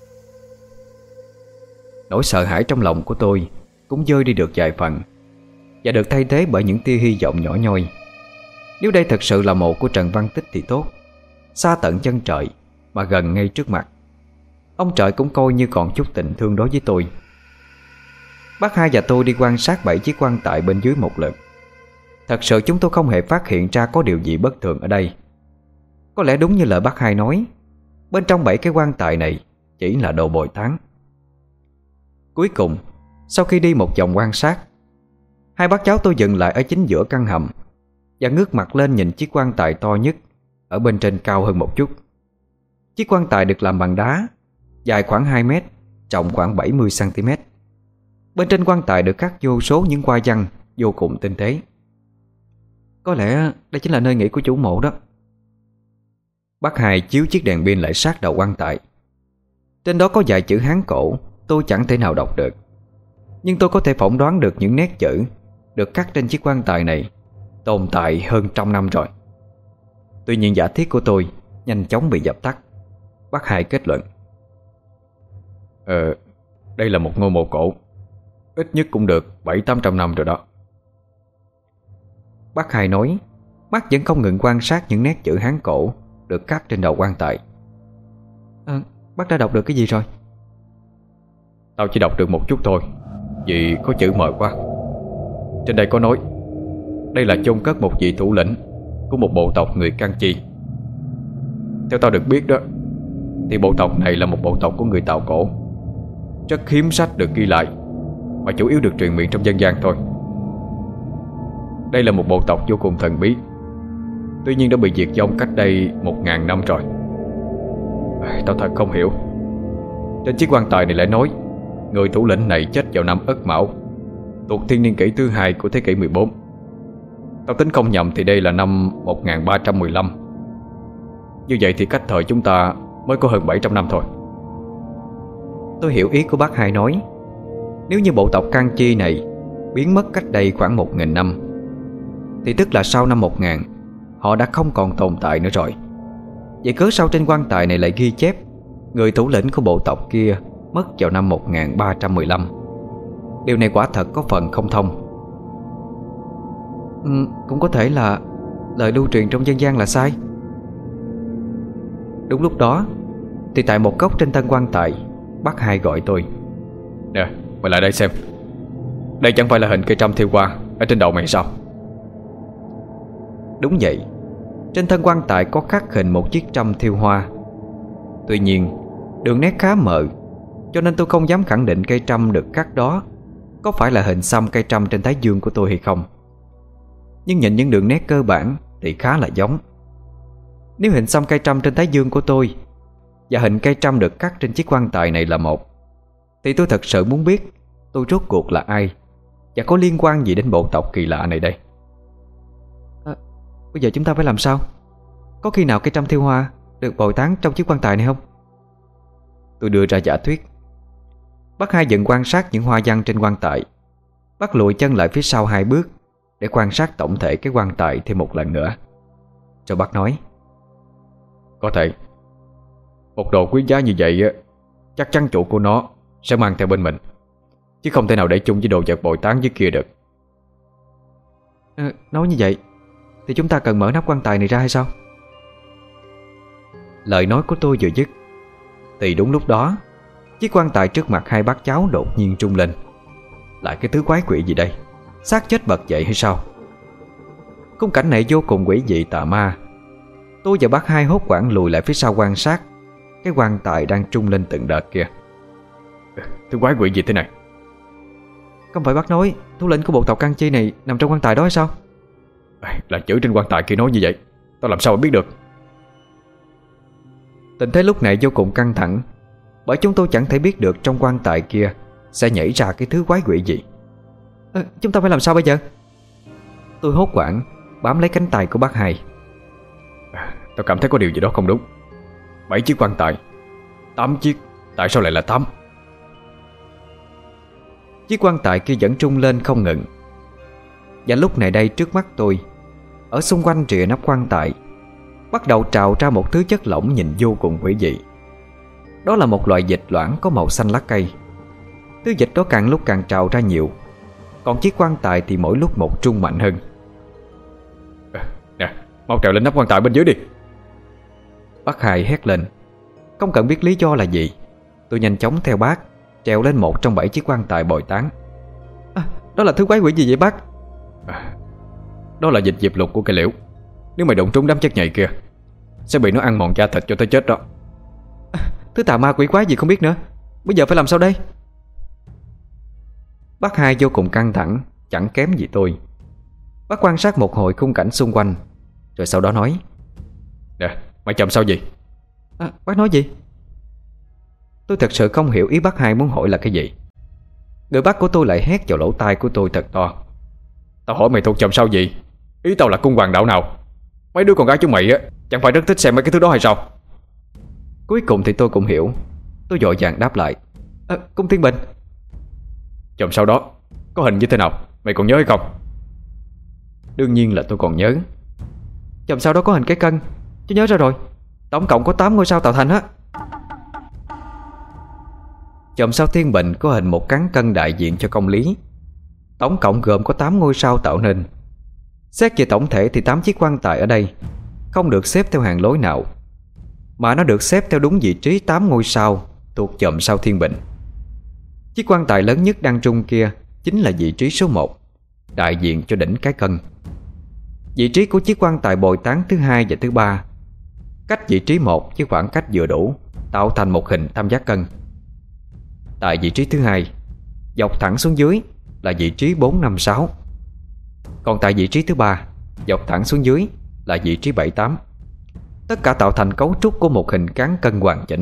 Nỗi sợ hãi trong lòng của tôi cũng vơi đi được vài phần, và được thay thế bởi những tia hy vọng nhỏ nhoi. Nếu đây thật sự là mộ của Trần Văn Tích thì tốt, xa tận chân trời mà gần ngay trước mặt. Ông trời cũng coi như còn chút tình thương đối với tôi. Bác Hai và tôi đi quan sát bảy chiếc quan tài bên dưới một lượt. Thật sự chúng tôi không hề phát hiện ra có điều gì bất thường ở đây. Có lẽ đúng như lời bác Hai nói, bên trong bảy cái quan tài này chỉ là đồ bồi táng. Cuối cùng, sau khi đi một vòng quan sát, hai bác cháu tôi dừng lại ở chính giữa căn hầm và ngước mặt lên nhìn chiếc quan tài to nhất ở bên trên cao hơn một chút. Chiếc quan tài được làm bằng đá, dài khoảng hai mét, trọng khoảng bảy mươi xăng ti mét. Bên trên quan tài được khắc vô số những hoa văn vô cùng tinh tế. Có lẽ đây chính là nơi nghỉ của chủ mộ đó. Bác Hai chiếu chiếc đèn pin lại sát đầu quan tài. Trên đó có vài chữ Hán cổ tôi chẳng thể nào đọc được, nhưng tôi có thể phỏng đoán được những nét chữ được khắc trên chiếc quan tài này tồn tại hơn trăm năm rồi. Tuy nhiên giả thiết của tôi nhanh chóng bị dập tắt. Bác Hai kết luận: Ờ, đây là một ngôi mộ cổ, ít nhất cũng được bảy tám trăm năm rồi đó. Bác Hai nói, mắt vẫn không ngừng quan sát những nét chữ Hán cổ được khắc trên đầu quan tài. À, bác đã đọc được cái gì rồi? Tao chỉ đọc được một chút thôi, vì có chữ mờ quá. Trên đây có nói đây là chôn cất một vị thủ lĩnh của một bộ tộc người Cang Chi. Theo tao được biết đó, thì bộ tộc này là một bộ tộc của người Tàu cổ, rất hiếm sách được ghi lại, mà chủ yếu được truyền miệng trong dân gian thôi. Đây là một bộ tộc vô cùng thần bí, tuy nhiên đã bị diệt vong cách đây một ngàn năm rồi. à, Tao thật không hiểu. Trên chiếc quan tài này lại nói người thủ lĩnh này chết vào năm Ất Mão, thuộc thiên niên kỷ thứ hai của thế kỷ mười bốn. Tao tính không nhầm thì đây là năm một nghìn ba trăm mười lăm. Như vậy thì cách thời chúng ta mới có hơn bảy trăm năm thôi. Tôi hiểu ý của bác Hai nói. Nếu như bộ tộc Cang Chi này biến mất cách đây khoảng một nghìn năm, thì tức là sau năm một nghìn họ đã không còn tồn tại nữa rồi. Vậy cớ sao trên quan tài này lại ghi chép người thủ lĩnh của bộ tộc kia mất vào năm một nghìn ba trăm mười lăm? Điều này quả thật có phần không thông. ừ, Cũng có thể là lời lưu truyền trong dân gian là sai. Đúng lúc đó thì tại một góc trên thân quan tài, bác Hai gọi tôi: Nè, mày lại đây xem. Đây chẳng phải là hình cây trăm thiêu hoa ở trên đầu mày sao? Đúng vậy, trên thân quan tài có khắc hình một chiếc trâm thiêu hoa. Tuy nhiên đường nét khá mờ, cho nên tôi không dám khẳng định cây trâm được khắc đó có phải là hình xăm cây trâm trên thái dương của tôi hay không. Nhưng nhìn những đường nét cơ bản thì khá là giống. Nếu hình xăm cây trâm trên thái dương của tôi và hình cây trâm được cắt trên chiếc quan tài này là một, thì tôi thật sự muốn biết tôi rốt cuộc là ai và có liên quan gì đến bộ tộc kỳ lạ này đây. à, Bây giờ chúng ta phải làm sao? Có khi nào cây trâm thiêu hoa được bồi táng trong chiếc quan tài này không? Tôi đưa ra giả thuyết. Bác Hai dừng quan sát những hoa văn trên quan tài. Bác lùi chân lại phía sau hai bước để quan sát tổng thể cái quan tài thêm một lần nữa. Rồi bác nói: Có thể. Một đồ quý giá như vậy chắc chắn chủ của nó sẽ mang theo bên mình, chứ không thể nào để chung với đồ vật bồi táng dưới kia được. à, Nói như vậy thì chúng ta cần mở nắp quan tài này ra hay sao? Lời nói của tôi vừa dứt thì đúng lúc đó, chiếc quan tài trước mặt hai bác cháu đột nhiên rung lên. Lại cái thứ quái quỷ gì đây? Xác chết bật dậy hay sao? Khung cảnh này vô cùng quỷ dị tà ma. Tôi và bác Hai hốt hoảng lùi lại phía sau quan sát, cái quan tài đang trung lên từng đợt kia. Thứ quái quỷ gì thế này? Không phải bác nói thủ lĩnh của bộ tộc Căng Chi này nằm trong quan tài đó hay sao? Là chữ trên quan tài kia nói như vậy, tao làm sao mà biết được. Tình thế lúc này vô cùng căng thẳng, bởi chúng tôi chẳng thể biết được trong quan tài kia sẽ nhảy ra cái thứ quái quỷ gì. À, chúng ta phải làm sao bây giờ? Tôi hốt hoảng bám lấy cánh tay của bác Hai. à, Tao cảm thấy có điều gì đó không đúng. Bảy chiếc quan tài, tám chiếc, tại sao lại là tám? Chiếc quan tài kia vẫn trung lên không ngừng. Và lúc này đây trước mắt tôi, ở xung quanh rìa nắp quan tài bắt đầu trào ra một thứ chất lỏng nhìn vô cùng quỷ dị. Đó là một loại dịch loãng có màu xanh lá cây. Thứ dịch đó càng lúc càng trào ra nhiều, còn chiếc quan tài thì mỗi lúc một trung mạnh hơn. à, Nè, mau trèo lên nắp quan tài bên dưới đi. Bác Hai hét lên. Không cần biết lý do là gì, tôi nhanh chóng theo bác trèo lên một trong bảy chiếc quan tài bồi tán. À, đó là thứ quái quỷ gì vậy bác? à, Đó là dịch diệp lục của cây liễu. Nếu mày đụng trúng đám chất nhầy kia sẽ bị nó ăn mòn da thịt cho tới chết đó. à, Thứ tà ma quỷ quái gì không biết nữa. Bây giờ phải làm sao đây? Bác Hai vô cùng căng thẳng, chẳng kém gì tôi. Bác quan sát một hồi khung cảnh xung quanh, rồi sau đó nói: Nè, mày chậm sao gì? à, Bác nói gì? Tôi thật sự không hiểu ý bác Hai muốn hỏi là cái gì. Người bác của tôi lại hét vào lỗ tai của tôi thật to: Tao hỏi mày thuộc chòm sao gì? Ý tao là cung hoàng đạo nào? Mấy đứa con gái chúng mày á chẳng phải rất thích xem mấy cái thứ đó hay sao? Cuối cùng thì tôi cũng hiểu. Tôi vội vàng đáp lại: à, Cung Thiên Bình. Chòm sao đó có hình như thế nào, mày còn nhớ hay không? Đương nhiên là tôi còn nhớ. Chòm sao đó có hình cái cân, chứ nhớ ra rồi. Tổng cộng có tám ngôi sao tạo thành á. Chòm sao Thiên Bình có hình một cán cân đại diện cho công lý. Tổng cộng gồm có tám ngôi sao tạo nên. Xét về tổng thể thì tám chiếc quan tài ở đây không được xếp theo hàng lối nào, mà nó được xếp theo đúng vị trí tám ngôi sao thuộc chòm sao Thiên Bình. Chiếc quan tài lớn nhất đang trung kia chính là vị trí số một, đại diện cho đỉnh cái cân. Vị trí của chiếc quan tài bồi tán thứ hai và thứ ba cách vị trí một với khoảng cách vừa đủ, tạo thành một hình tam giác cân. Tại vị trí thứ hai, dọc thẳng xuống dưới là vị trí bốn năm sáu. Còn tại vị trí thứ ba, dọc thẳng xuống dưới là vị trí bảy tám. Tất cả tạo thành cấu trúc của một hình cán cân hoàn chỉnh.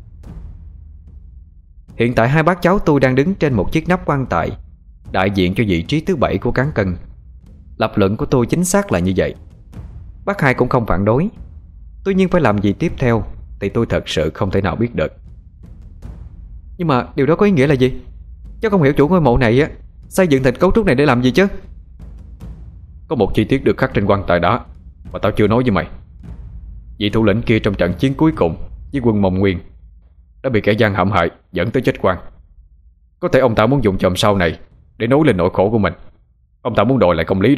Hiện tại hai bác cháu tôi đang đứng trên một chiếc nắp quan tài đại diện cho vị trí thứ bảy của cán cân. Lập luận của tôi chính xác là như vậy. Bác Hai cũng không phản đối. Tuy nhiên phải làm gì tiếp theo thì tôi thật sự không thể nào biết được. Nhưng mà điều đó có ý nghĩa là gì? Cháu không hiểu chủ ngôi mộ này á xây dựng thành cấu trúc này để làm gì chứ? Có một chi tiết được khắc trên quan tài đá mà tao chưa nói với mày. Vị thủ lĩnh kia trong trận chiến cuối cùng với quân Mông Nguyên đã bị kẻ gian hãm hại dẫn tới chết quan. Có thể ông ta muốn dùng chòm sao này để nối lên nỗi khổ của mình. Ông ta muốn đòi lại công lý đó.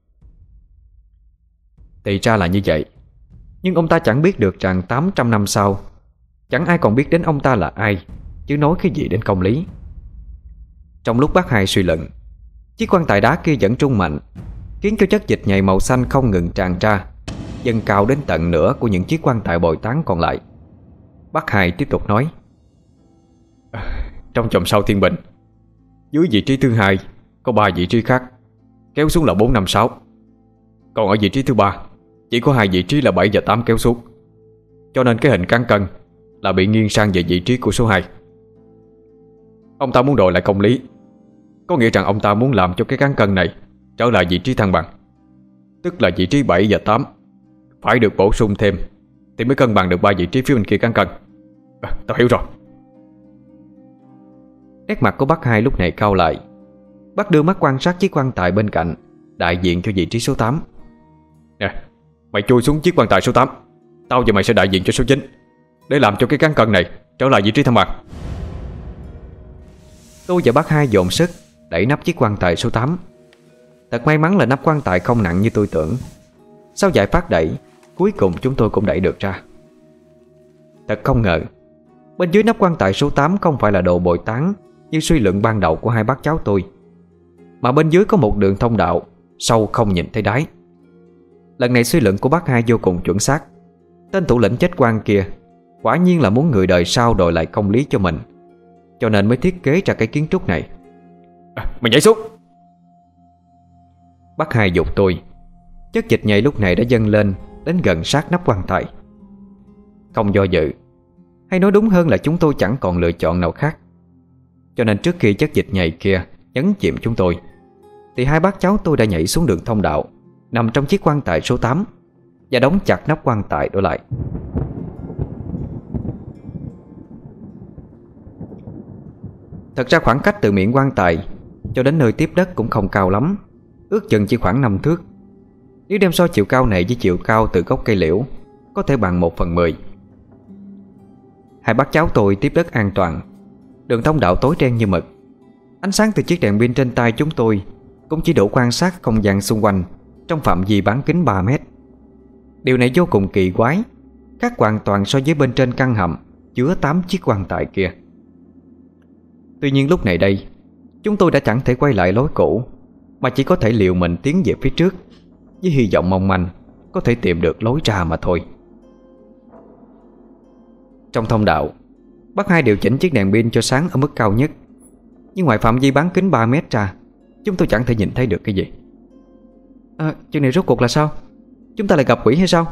Thì ra là như vậy. Nhưng ông ta chẳng biết được rằng tám trăm năm sau chẳng ai còn biết đến ông ta là ai, chứ nói cái gì đến công lý. Trong lúc bác Hai suy luận, chiếc quan tài đá kia vẫn trung mạnh, khiến cho chất dịch nhầy màu xanh không ngừng tràn ra, dâng cao đến tận nửa của những chiếc quan tài bồi tán còn lại. Bác Hai tiếp tục nói: Trong chòm sao Thiên Bình, dưới vị trí thứ hai có ba vị trí khác, kéo xuống là bốn năm sáu. Còn ở vị trí thứ ba chỉ có hai vị trí là bảy và tám kéo xuống. Cho nên cái hình cán cân là bị nghiêng sang về vị trí của số hai. Ông ta muốn đòi lại công lý, có nghĩa rằng ông ta muốn làm cho cái cán cân này trở lại vị trí thăng bằng, tức là vị trí bảy và tám phải được bổ sung thêm thì mới cân bằng được ba vị trí phía bên kia cán cân. à, Tao hiểu rồi. Nét mặt của bác Hai lúc này cau lại. Bác đưa mắt quan sát chiếc quan tài bên cạnh đại diện cho vị trí số tám. Nè, mày chui xuống chiếc quan tài số tám, tao và mày sẽ đại diện cho số chín, để làm cho cái cán cân này trở lại vị trí thăng bằng. Tôi và bác Hai dồn sức đẩy nắp chiếc quan tài số tám. Thật may mắn là nắp quan tài không nặng như tôi tưởng. Sau vài phát đẩy, cuối cùng chúng tôi cũng đẩy được ra. Thật không ngờ, bên dưới nắp quan tài số tám không phải là đồ bồi tán như suy luận ban đầu của hai bác cháu tôi, mà bên dưới có một đường thông đạo sâu không nhìn thấy đáy. Lần này suy luận của bác Hai vô cùng chuẩn xác. Tên thủ lĩnh chết quan kia Quả nhiên là muốn người đời sau đòi lại công lý cho mình, cho nên mới thiết kế ra cái kiến trúc này. À, mày nhảy xuống. Bác Hai giục tôi. Chất dịch nhầy lúc này đã dâng lên đến gần sát nắp quan tài. Không do dự, hay nói đúng hơn là chúng tôi chẳng còn lựa chọn nào khác, cho nên trước khi chất dịch nhầy kia nhấn chìm chúng tôi, thì hai bác cháu tôi đã nhảy xuống đường thông đạo nằm trong chiếc quan tài số tám và đóng chặt nắp quan tài đó lại. Thật ra khoảng cách từ miệng quan tài cho đến nơi tiếp đất cũng không cao lắm, ước chừng chỉ khoảng năm thước. Nếu đem so chiều cao này với chiều cao từ gốc cây liễu, có thể bằng một phần mười. Hai bác cháu tôi tiếp đất an toàn. Đường thông đạo tối đen như mực. Ánh sáng từ chiếc đèn pin trên tay chúng tôi cũng chỉ đủ quan sát không gian xung quanh trong phạm vi bán kính ba mét. Điều này vô cùng kỳ quái, khác hoàn toàn so với bên trên căn hầm chứa tám chiếc quan tài kia. Tuy nhiên lúc này đây, chúng tôi đã chẳng thể quay lại lối cũ, mà chỉ có thể liều mình tiến về phía trước, với hy vọng mong manh có thể tìm được lối ra mà thôi. Trong thông đạo, bác Hai điều chỉnh chiếc đèn pin cho sáng ở mức cao nhất, nhưng ngoài phạm vi bán kính ba mét ra, chúng tôi chẳng thể nhìn thấy được cái gì. À, chuyện này rốt cuộc là sao? Chúng ta lại gặp quỷ hay sao?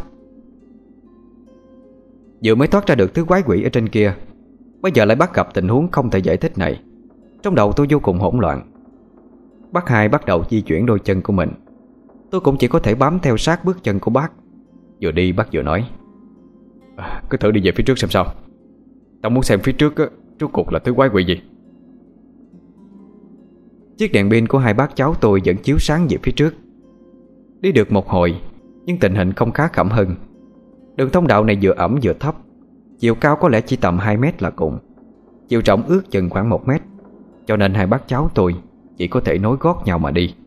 Vừa mới thoát ra được thứ quái quỷ ở trên kia, bây giờ lại bắt gặp tình huống không thể giải thích này. Trong đầu tôi vô cùng hỗn loạn. Bác Hai bắt đầu di chuyển đôi chân của mình. Tôi cũng chỉ có thể bám theo sát bước chân của bác. Vừa đi bác vừa nói, à, cứ thử đi về phía trước xem sao. Tao muốn xem phía trước á, rốt cuộc là thứ quái quỷ gì. Chiếc đèn pin của hai bác cháu tôi vẫn chiếu sáng về phía trước. Đi được một hồi, nhưng tình hình không khá khẩm hơn. Đường thông đạo này vừa ẩm vừa thấp, chiều cao có lẽ chỉ tầm hai mét là cùng, chiều rộng ước chừng khoảng một mét, cho nên hai bác cháu tôi chỉ có thể nối gót nhau mà đi.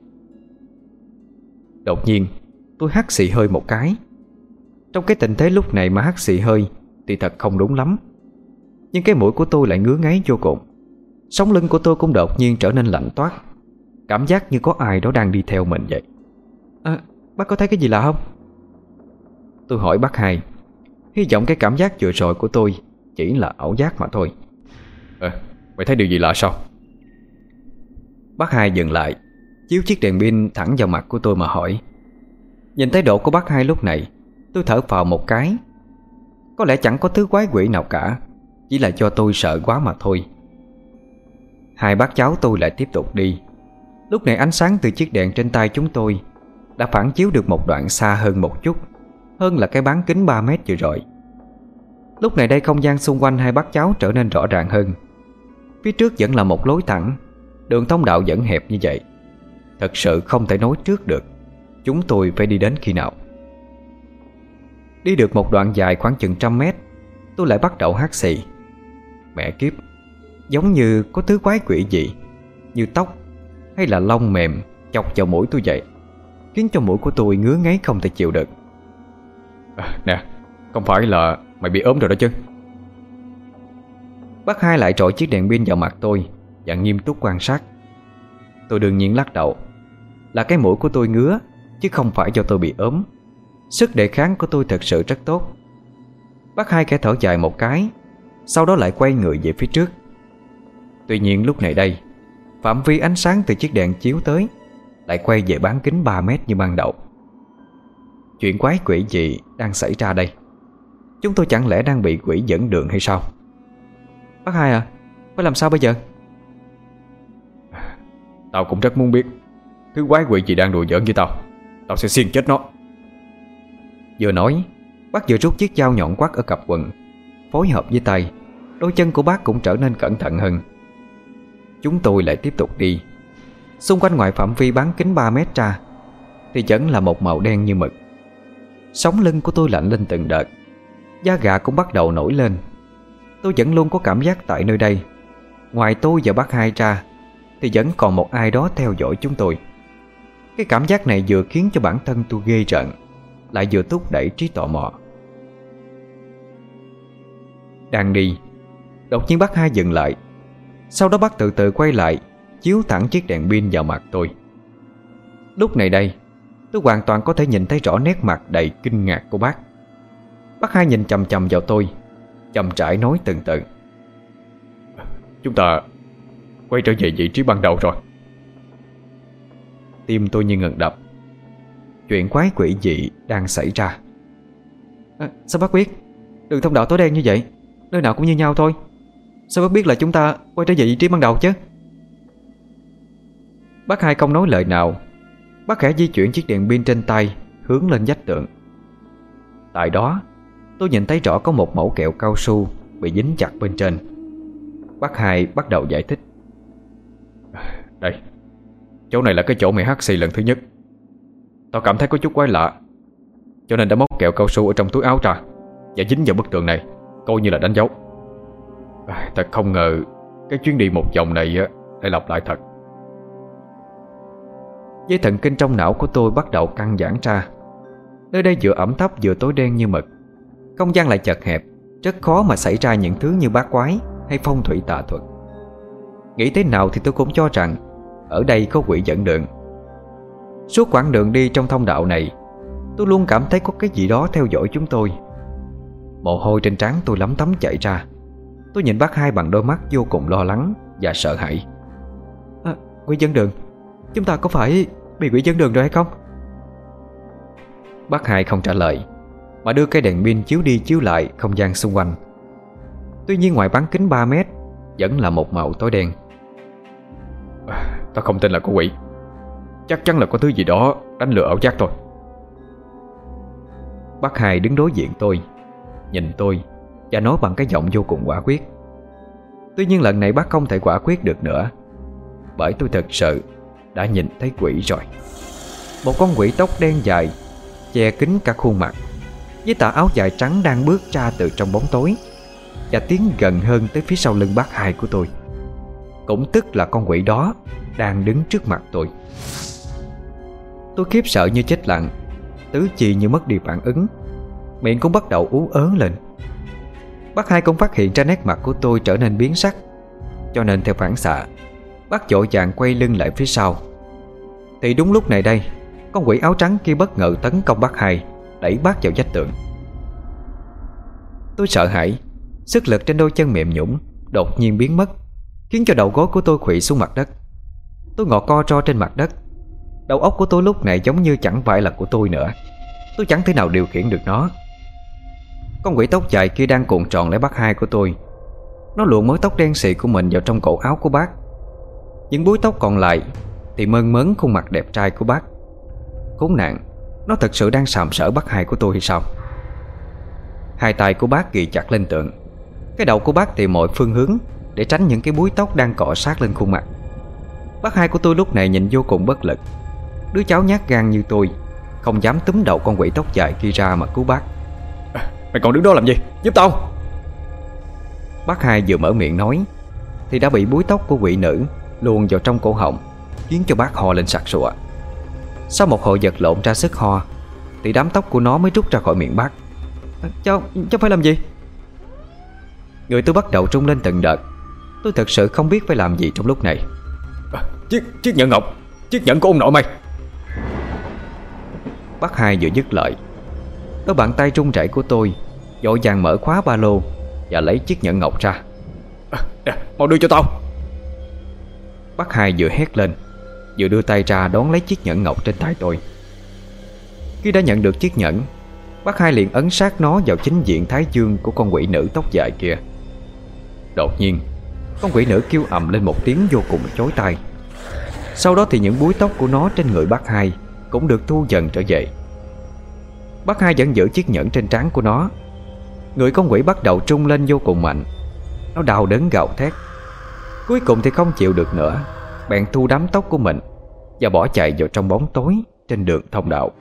Đột nhiên tôi hắt xì hơi một cái. Trong cái tình thế lúc này mà hắt xì hơi thì thật không đúng lắm, nhưng cái mũi của tôi lại ngứa ngáy vô cùng. Sống lưng của tôi cũng đột nhiên trở nên lạnh toát, cảm giác như có ai đó đang đi theo mình vậy. À, bác có thấy cái gì lạ không? Tôi hỏi bác Hai, hy vọng cái cảm giác vừa rồi của tôi chỉ là ảo giác mà thôi. À, mày thấy điều gì lạ sao? Bác Hai dừng lại, chiếu chiếc đèn pin thẳng vào mặt của tôi mà hỏi. Nhìn thái độ của bác Hai lúc này, tôi thở phào một cái. Có lẽ chẳng có thứ quái quỷ nào cả, chỉ là do tôi sợ quá mà thôi. Hai bác cháu tôi lại tiếp tục đi. Lúc này ánh sáng từ chiếc đèn trên tay chúng tôi đã phản chiếu được một đoạn xa hơn một chút, hơn là cái bán kính ba mét vừa rồi. Lúc này đây không gian xung quanh hai bác cháu trở nên rõ ràng hơn. Phía trước vẫn là một lối thẳng, đường thông đạo vẫn hẹp như vậy. Thật sự không thể nối trước được. Chúng tôi phải đi đến khi nào? Đi được một đoạn dài khoảng chừng trăm mét, tôi lại bắt đầu hắt xì. Mẹ kiếp, giống như có thứ quái quỷ gì, như tóc hay là lông mềm chọc vào mũi tôi vậy, khiến cho mũi của tôi ngứa ngáy không thể chịu được. À, nè, không phải là mày bị ốm rồi đó chứ? Bác Hai lại trội chiếc đèn pin vào mặt tôi và nghiêm túc quan sát. Tôi đương nhiên lắc đầu. Là cái mũi của tôi ngứa, chứ không phải do tôi bị ốm. Sức đề kháng của tôi thật sự rất tốt. Bác Hai khẽ thở dài một cái, sau đó lại quay người về phía trước. Tuy nhiên lúc này đây, phạm vi ánh sáng từ chiếc đèn chiếu tới lại quay về bán kính ba mét như ban đầu. Chuyện quái quỷ gì đang xảy ra đây? Chúng tôi chẳng lẽ đang bị quỷ dẫn đường hay sao? Bác Hai à, phải làm sao bây giờ? Tao cũng rất muốn biết thứ quái quỷ gì đang đùa giỡn với tao. Tao sẽ xiên chết nó. Vừa nói, bác vừa rút chiếc dao nhọn quắt ở cặp quần, phối hợp với tay. Đôi chân của bác cũng trở nên cẩn thận hơn. Chúng tôi lại tiếp tục đi. Xung quanh ngoài phạm vi bán kính ba mét ra thì vẫn là một màu đen như mực. Sống lưng của tôi lạnh lên từng đợt, da gà cũng bắt đầu nổi lên. Tôi vẫn luôn có cảm giác tại nơi đây, ngoài tôi và bác Hai ra thì vẫn còn một ai đó theo dõi chúng tôi. Cái cảm giác này vừa khiến cho bản thân tôi ghê rợn, lại vừa thúc đẩy trí tò mò. Đang đi, đột nhiên bác Hai dừng lại. Sau đó bác từ từ quay lại, chiếu thẳng chiếc đèn pin vào mặt tôi. Lúc này đây, tôi hoàn toàn có thể nhìn thấy rõ nét mặt đầy kinh ngạc của bác. Bác Hai nhìn chằm chằm vào tôi. chậm rãi nói từng từ. Chúng ta quay trở về vị trí ban đầu rồi. Tim tôi như ngừng đập. Chuyện quái quỷ dị đang xảy ra. À, sao bác biết? Đường thông đạo tối đen như vậy, nơi nào cũng như nhau thôi. Sao bác biết là chúng ta quay trở về vị trí ban đầu chứ? Bác Hai không nói lời nào. Bác khẽ di chuyển chiếc đèn pin trên tay hướng lên vách tường. Tại đó tôi nhìn thấy rõ có một mẩu kẹo cao su bị dính chặt bên trên. Bác Hai bắt đầu giải thích. Đây, chỗ này là cái chỗ mày hắt xì lần thứ nhất. Tao cảm thấy có chút quái lạ, cho nên đã móc kẹo cao su ở trong túi áo ra và dính vào bức tường này, coi như là đánh dấu. à, Thật không ngờ cái chuyến đi một vòng này lại lặp lại thật. Dây thần kinh trong não của tôi bắt đầu căng giãn ra. Nơi đây vừa ẩm thấp vừa tối đen như mực. Không gian lại chật hẹp, rất khó mà xảy ra những thứ như bát quái hay phong thủy tà thuật. Nghĩ thế nào thì tôi cũng cho rằng ở đây có quỷ dẫn đường. Suốt quãng đường đi trong thông đạo này, tôi luôn cảm thấy có cái gì đó theo dõi chúng tôi. Mồ hôi trên trán tôi lấm tấm chảy ra. Tôi nhìn bác Hai bằng đôi mắt vô cùng lo lắng và sợ hãi. à, Quỷ dẫn đường? Chúng ta có phải bị quỷ dẫn đường rồi hay không? Bác Hai không trả lời, mà đưa cây đèn pin chiếu đi chiếu lại không gian xung quanh. Tuy nhiên ngoài bán kính ba mét vẫn là một màu tối đen. à, Tao không tin là có quỷ. Chắc chắn là có thứ gì đó đánh lừa ảo giác thôi. Bác Hai đứng đối diện tôi, nhìn tôi và nói bằng cái giọng vô cùng quả quyết. Tuy nhiên lần này bác không thể quả quyết được nữa, bởi tôi thật sự đã nhìn thấy quỷ rồi. Một con quỷ tóc đen dài, che kín cả khuôn mặt, với tà áo dài trắng đang bước ra từ trong bóng tối và tiến gần hơn tới phía sau lưng bác Hai của tôi. Cũng tức là con quỷ đó đang đứng trước mặt tôi. Tôi khiếp sợ như chết lặng, tứ chi như mất đi phản ứng, miệng cũng bắt đầu ú ớ lên. Bác Hai cũng phát hiện ra nét mặt của tôi trở nên biến sắc, cho nên theo phản xạ, bác vội vàng quay lưng lại phía sau. Thì đúng lúc này đây, con quỷ áo trắng kia bất ngờ tấn công bác Hai, đẩy bác vào vách tường. Tôi sợ hãi, sức lực trên đôi chân mềm nhũn đột nhiên biến mất, khiến cho đầu gối của tôi khuỵu xuống mặt đất. Tôi ngồi co ro trên mặt đất. Đầu óc của tôi lúc này giống như chẳng phải là của tôi nữa. Tôi chẳng thể nào điều khiển được nó. Con quỷ tóc dài kia đang cuộn tròn lấy bác Hai của tôi. Nó luồn mớ tóc đen xì của mình vào trong cổ áo của bác. Những búi tóc còn lại thì mơn mớn khuôn mặt đẹp trai của bác. Khốn nạn, nó thật sự đang sàm sỡ bác Hai của tôi hay sao? Hai tay của bác ghì chặt lên tường. Cái đầu của bác tìm mọi phương hướng để tránh những cái búi tóc đang cọ sát lên khuôn mặt. Bác Hai của tôi lúc này nhìn vô cùng bất lực. Đứa cháu nhát gan như tôi không dám túm đầu con quỷ tóc dài kia ra mà cứu bác. à, Mày còn đứng đó làm gì? Giúp tao! Bác Hai vừa mở miệng nói thì đã bị búi tóc của quỷ nữ luồn vào trong cổ họng, khiến cho bác ho lên sặc sụa. Sau một hồi vật lộn ra sức ho thì đám tóc của nó mới rút ra khỏi miệng bác. à, Cháu, cháu phải làm gì? Người tôi bắt đầu rung lên từng đợt. Tôi thật sự không biết phải làm gì trong lúc này. à, Chiếc, chiếc nhẫn ngọc, chiếc nhẫn của ông nội mày. Bác Hai vừa dứt lời, đôi bàn tay run rẩy của tôi vội vàng mở khóa ba lô và lấy chiếc nhẫn ngọc ra. à, Nè, mau đưa cho tao. Bác Hai vừa hét lên vừa đưa tay ra đón lấy chiếc nhẫn ngọc trên tay tôi. Khi đã nhận được chiếc nhẫn, bác Hai liền ấn sát nó vào chính diện thái dương của con quỷ nữ tóc dài kia. Đột nhiên, con quỷ nữ kêu ầm lên một tiếng vô cùng chói tai. Sau đó thì những búi tóc của nó trên người bác Hai cũng được thu dần trở về. Bác Hai vẫn giữ chiếc nhẫn trên trán của nó. Người con quỷ bắt đầu trung lên vô cùng mạnh. Nó đau đớn gào thét. Cuối cùng thì không chịu được nữa, bèn thu đám tóc của mình và bỏ chạy vào trong bóng tối trên đường thông đạo.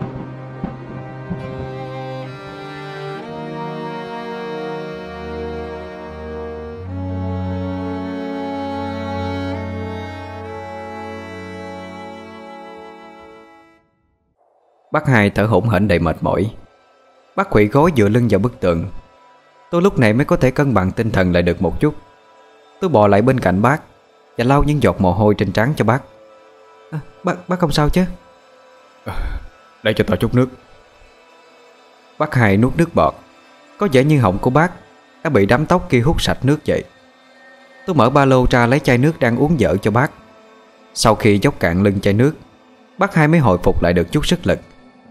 Bác Hai thở hổn hển đầy mệt mỏi. Bác khuỵu gối dựa lưng vào bức tường. Tôi lúc này mới có thể cân bằng tinh thần lại được một chút. Tôi bò lại bên cạnh bác và lau những giọt mồ hôi trên trán cho bác. à, bác, bác không sao chứ? à, Đây cho tao chút nước. Bác Hai nuốt nước bọt. Có vẻ như họng của bác đã bị đám tóc kia hút sạch nước vậy. Tôi mở ba lô ra lấy chai nước đang uống dở cho bác. Sau khi dốc cạn lưng chai nước, bác Hai mới hồi phục lại được chút sức lực.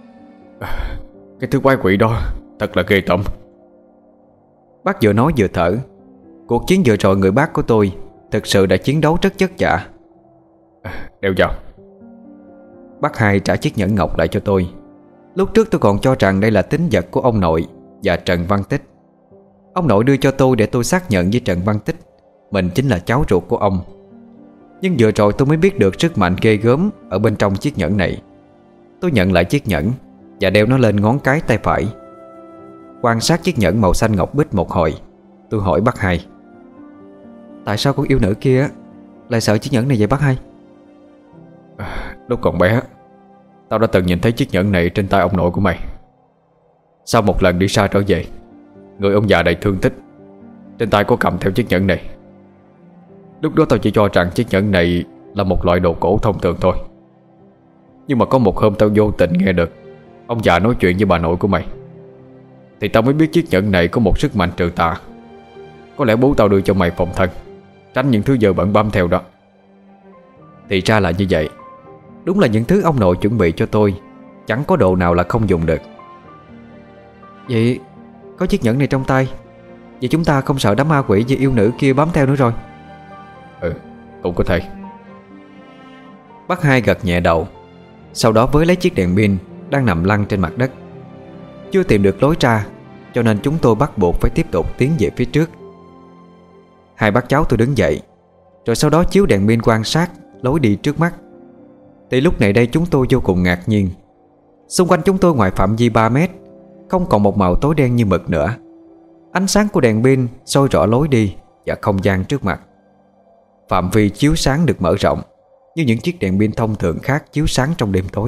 Cái thứ quái quỷ đó thật là ghê tởm. Bác vừa nói vừa thở. Cuộc chiến vừa rồi người bác của tôi thực sự đã chiến đấu rất chất chả. Đeo vào. Bác Hai trả chiếc nhẫn ngọc lại cho tôi. Lúc trước tôi còn cho rằng đây là tín vật của ông nội và Trần Văn Tích. Ông nội đưa cho tôi để tôi xác nhận với Trần Văn Tích mình chính là cháu ruột của ông. Nhưng vừa rồi tôi mới biết được sức mạnh ghê gớm ở bên trong chiếc nhẫn này. Tôi nhận lại chiếc nhẫn và đeo nó lên ngón cái tay phải. Quan sát chiếc nhẫn màu xanh ngọc bích một hồi, tôi hỏi bác Hai: tại sao con yêu nữ kia lại sợ chiếc nhẫn này vậy bác Hai? Lúc còn bé, tao đã từng nhìn thấy chiếc nhẫn này trên tay ông nội của mày. Sau một lần đi xa trở về, người ông già đầy thương tích, trên tay có cầm theo chiếc nhẫn này. Lúc đó tao chỉ cho rằng chiếc nhẫn này là một loại đồ cổ thông thường thôi. Nhưng mà có một hôm tao vô tình nghe được ông già nói chuyện với bà nội của mày, thì tao mới biết chiếc nhẫn này có một sức mạnh trừ tà. Có lẽ bố tao đưa cho mày phòng thân, tránh những thứ dơ bẩn bám theo đó. Thì ra là như vậy. Đúng là những thứ ông nội chuẩn bị cho tôi chẳng có đồ nào là không dùng được. Vậy có chiếc nhẫn này trong tay, vậy chúng ta không sợ đám ma quỷ và yêu nữ kia bám theo nữa rồi? Ừ, cũng có thể. Bác Hai gật nhẹ đầu. Sau đó với lấy chiếc đèn pin đang nằm lăn trên mặt đất. Chưa tìm được lối ra, cho nên chúng tôi bắt buộc phải tiếp tục tiến về phía trước. Hai bác cháu tôi đứng dậy, rồi sau đó chiếu đèn pin quan sát lối đi trước mắt. Thì lúc này đây chúng tôi vô cùng ngạc nhiên. Xung quanh chúng tôi ngoài phạm vi ba mét không còn một màu tối đen như mực nữa. Ánh sáng của đèn pin soi rõ lối đi và không gian trước mặt. Phạm vi chiếu sáng được mở rộng như những chiếc đèn pin thông thường khác chiếu sáng trong đêm tối.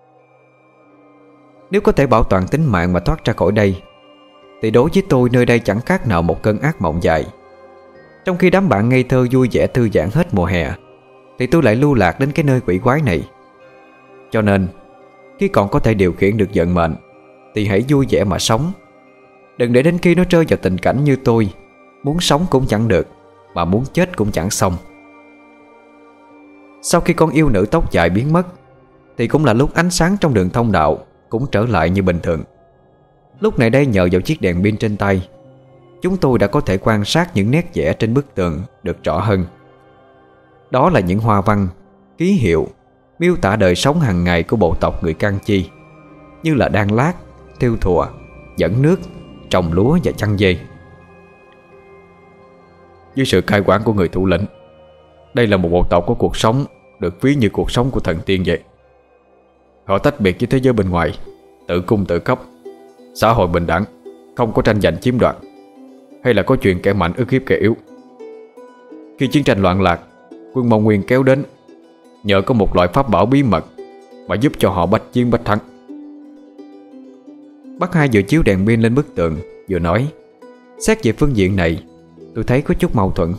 Nếu có thể bảo toàn tính mạng mà thoát ra khỏi đây, thì đối với tôi nơi đây chẳng khác nào một cơn ác mộng dài. Trong khi đám bạn ngây thơ vui vẻ thư giãn hết mùa hè, thì tôi lại lưu lạc đến cái nơi quỷ quái này. Cho nên khi còn có thể điều khiển được vận mệnh, thì hãy vui vẻ mà sống. Đừng để đến khi nó rơi vào tình cảnh như tôi, muốn sống cũng chẳng được, mà muốn chết cũng chẳng xong. Sau khi con yêu nữ tóc dài biến mất, thì cũng là lúc ánh sáng trong đường thông đạo cũng trở lại như bình thường. Lúc này đây nhờ vào chiếc đèn pin trên tay, chúng tôi đã có thể quan sát những nét vẽ trên bức tường được rõ hơn. Đó là những hoa văn, ký hiệu miêu tả đời sống hàng ngày của bộ tộc người Can Chi, như là đan lát, thêu thùa, dẫn nước, trồng lúa và chăn dê. Dưới sự cai quản của người thủ lĩnh, đây là một bộ tộc có cuộc sống được ví như cuộc sống của thần tiên vậy. Họ tách biệt với thế giới bên ngoài, tự cung tự cấp, xã hội bình đẳng, không có tranh giành chiếm đoạt, hay là có chuyện kẻ mạnh ức hiếp kẻ yếu. Khi chiến tranh loạn lạc, quân Mông Nguyên kéo đến, nhờ có một loại pháp bảo bí mật mà giúp cho họ bách chiến bách thắng. Bác Hai vừa chiếu đèn pin lên bức tường vừa nói. Xét về phương diện này, tôi thấy có chút mâu thuẫn.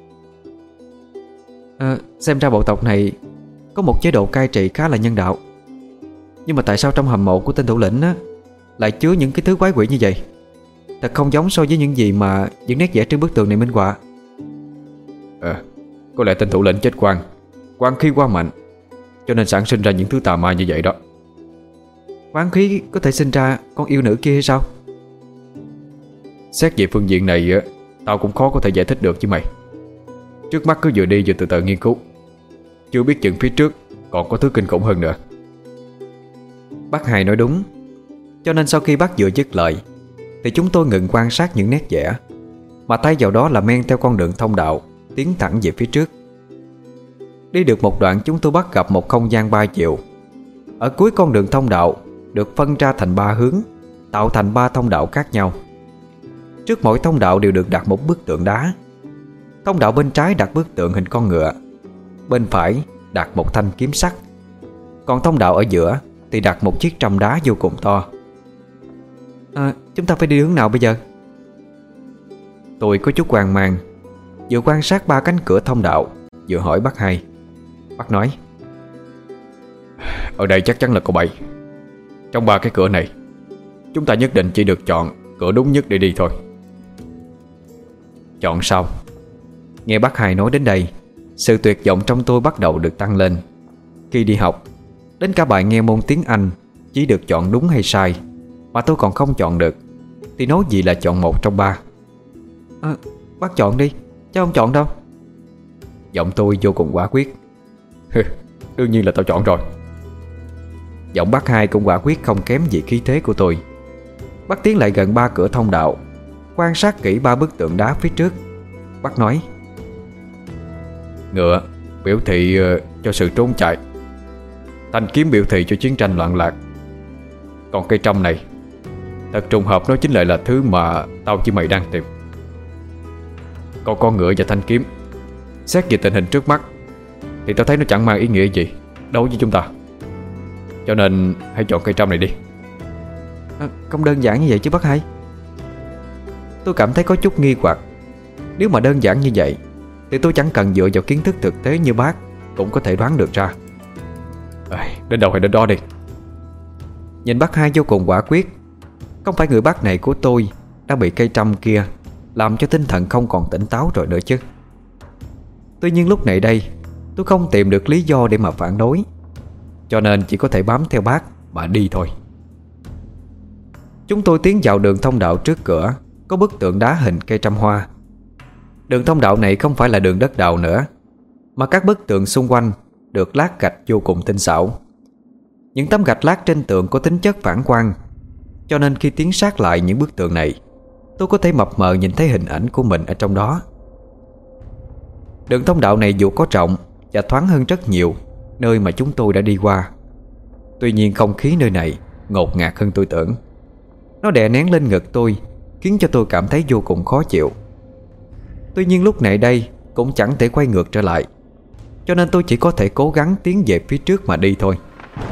à, Xem ra bộ tộc này có một chế độ cai trị khá là nhân đạo. Nhưng mà tại sao trong hầm mộ của tên thủ lĩnh á, lại chứa những cái thứ quái quỷ như vậy? Thật không giống so với những gì mà những nét vẽ trên bức tường này minh họa. À, có lẽ tên thủ lĩnh chết quang, quang khí quá mạnh, cho nên sản sinh ra những thứ tà ma như vậy đó. Quán khí có thể sinh ra con yêu nữ kia hay sao? Xét về phương diện này, tao cũng khó có thể giải thích được với mày. Trước mắt cứ vừa đi vừa từ từ nghiên cứu, chưa biết chừng phía trước còn có thứ kinh khủng hơn nữa. Bác Hai nói đúng. Cho nên sau khi bác vừa dứt lời, thì chúng tôi ngừng quan sát những nét vẽ, mà thay vào đó là men theo con đường thông đạo tiến thẳng về phía trước. Đi được một đoạn, chúng tôi bắt gặp một không gian ba chiều. Ở cuối con đường thông đạo được phân ra thành ba hướng, tạo thành ba thông đạo khác nhau. Trước mỗi thông đạo đều được đặt một bức tượng đá. Thông đạo bên trái đặt bức tượng hình con ngựa, bên phải đặt một thanh kiếm sắt, còn thông đạo ở giữa thì đặt một chiếc trầm đá vô cùng to. à, Chúng ta phải đi hướng nào bây giờ? Tôi có chút hoang mang, vừa quan sát ba cánh cửa thông đạo, vừa hỏi bác Hai. Bác nói: ở đây chắc chắn là có bảy. Trong ba cái cửa này, chúng ta nhất định chỉ được chọn cửa đúng nhất để đi thôi. Chọn sao? Nghe bác hai nói đến đây, sự tuyệt vọng trong tôi bắt đầu được tăng lên. Khi đi học, đến cả bài nghe môn tiếng Anh chỉ được chọn đúng hay sai mà tôi còn không chọn được, thì nói gì là chọn một trong ba. À, bác chọn đi, chứ không chọn đâu. Giọng tôi vô cùng quả quyết. Đương nhiên là tao chọn rồi. Giọng bác hai cũng quả quyết không kém gì khí thế của tôi. Bác tiến lại gần ba cửa thông đạo, quan sát kỹ ba bức tượng đá phía trước. Bác nói: ngựa biểu thị uh, cho sự trốn chạy, thanh kiếm biểu thị cho chiến tranh loạn lạc. Còn cây trăm này, thật trùng hợp nó chính lại là thứ mà tao với mày đang tìm. Còn con ngựa và thanh kiếm, xét về tình hình trước mắt thì tao thấy nó chẳng mang ý nghĩa gì đối với chúng ta. Cho nên hãy chọn cây trăm này đi. À, không đơn giản như vậy chứ bác hai. Tôi cảm thấy có chút nghi hoặc. Nếu mà đơn giản như vậy thì tôi chẳng cần dựa vào kiến thức thực tế như bác cũng có thể đoán được ra. À, đến đâu hay đến đó đi. Nhìn bác hai vô cùng quả quyết. Không phải người bác này của tôi đã bị cây trăm kia làm cho tinh thần không còn tỉnh táo rồi nữa chứ. Tuy nhiên lúc này đây tôi không tìm được lý do để mà phản đối, cho nên chỉ có thể bám theo bác mà đi thôi. Chúng tôi tiến vào đường thông đạo. Trước cửa có bức tượng đá hình cây trăm hoa. Đường thông đạo này không phải là đường đất đào nữa, mà các bức tượng xung quanh được lát gạch vô cùng tinh xảo. Những tấm gạch lát trên tượng có tính chất phản quang, cho nên khi tiến sát lại những bức tượng này, tôi có thể mập mờ nhìn thấy hình ảnh của mình ở trong đó. Đường thông đạo này dù có rộng và thoáng hơn rất nhiều nơi mà chúng tôi đã đi qua, tuy nhiên không khí nơi này ngột ngạt hơn tôi tưởng. Nó đè nén lên ngực tôi, khiến cho tôi cảm thấy vô cùng khó chịu. Tuy nhiên lúc này đây cũng chẳng thể quay ngược trở lại, cho nên tôi chỉ có thể cố gắng tiến về phía trước mà đi thôi.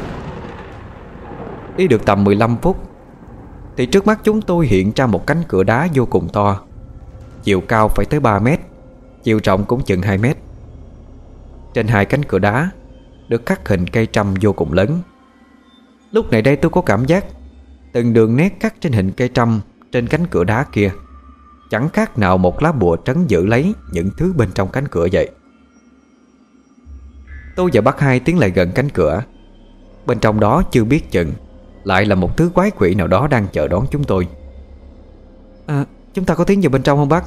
Đi được tầm mười lăm phút thì trước mắt chúng tôi hiện ra một cánh cửa đá vô cùng to. Chiều cao phải tới ba mét, chiều rộng cũng chừng hai mét. Trên hai cánh cửa đá được khắc hình cây trăm vô cùng lớn. Lúc này đây tôi có cảm giác từng đường nét cắt trên hình cây trăm trên cánh cửa đá kia chẳng khác nào một lá bùa trấn giữ lấy những thứ bên trong cánh cửa vậy. Tôi và bác hai tiến lại gần cánh cửa. Bên trong đó chưa biết chừng lại là một thứ quái quỷ nào đó đang chờ đón chúng tôi. À, chúng ta có tiến vào bên trong không bác?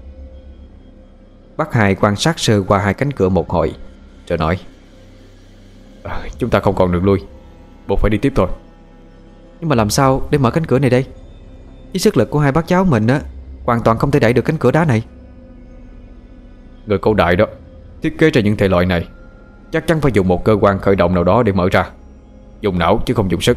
Bác hai quan sát sơ qua hai cánh cửa một hồi rồi nói: à, chúng ta không còn đường lui, buộc phải đi tiếp thôi. Nhưng mà làm sao để mở cánh cửa này đây? Với sức lực của hai bác cháu mình á, hoàn toàn không thể đẩy được cánh cửa đá này. Người cổ đại đó thiết kế ra những thể loại này chắc chắn phải dùng một cơ quan khởi động nào đó để mở ra. Dùng não chứ không dùng sức.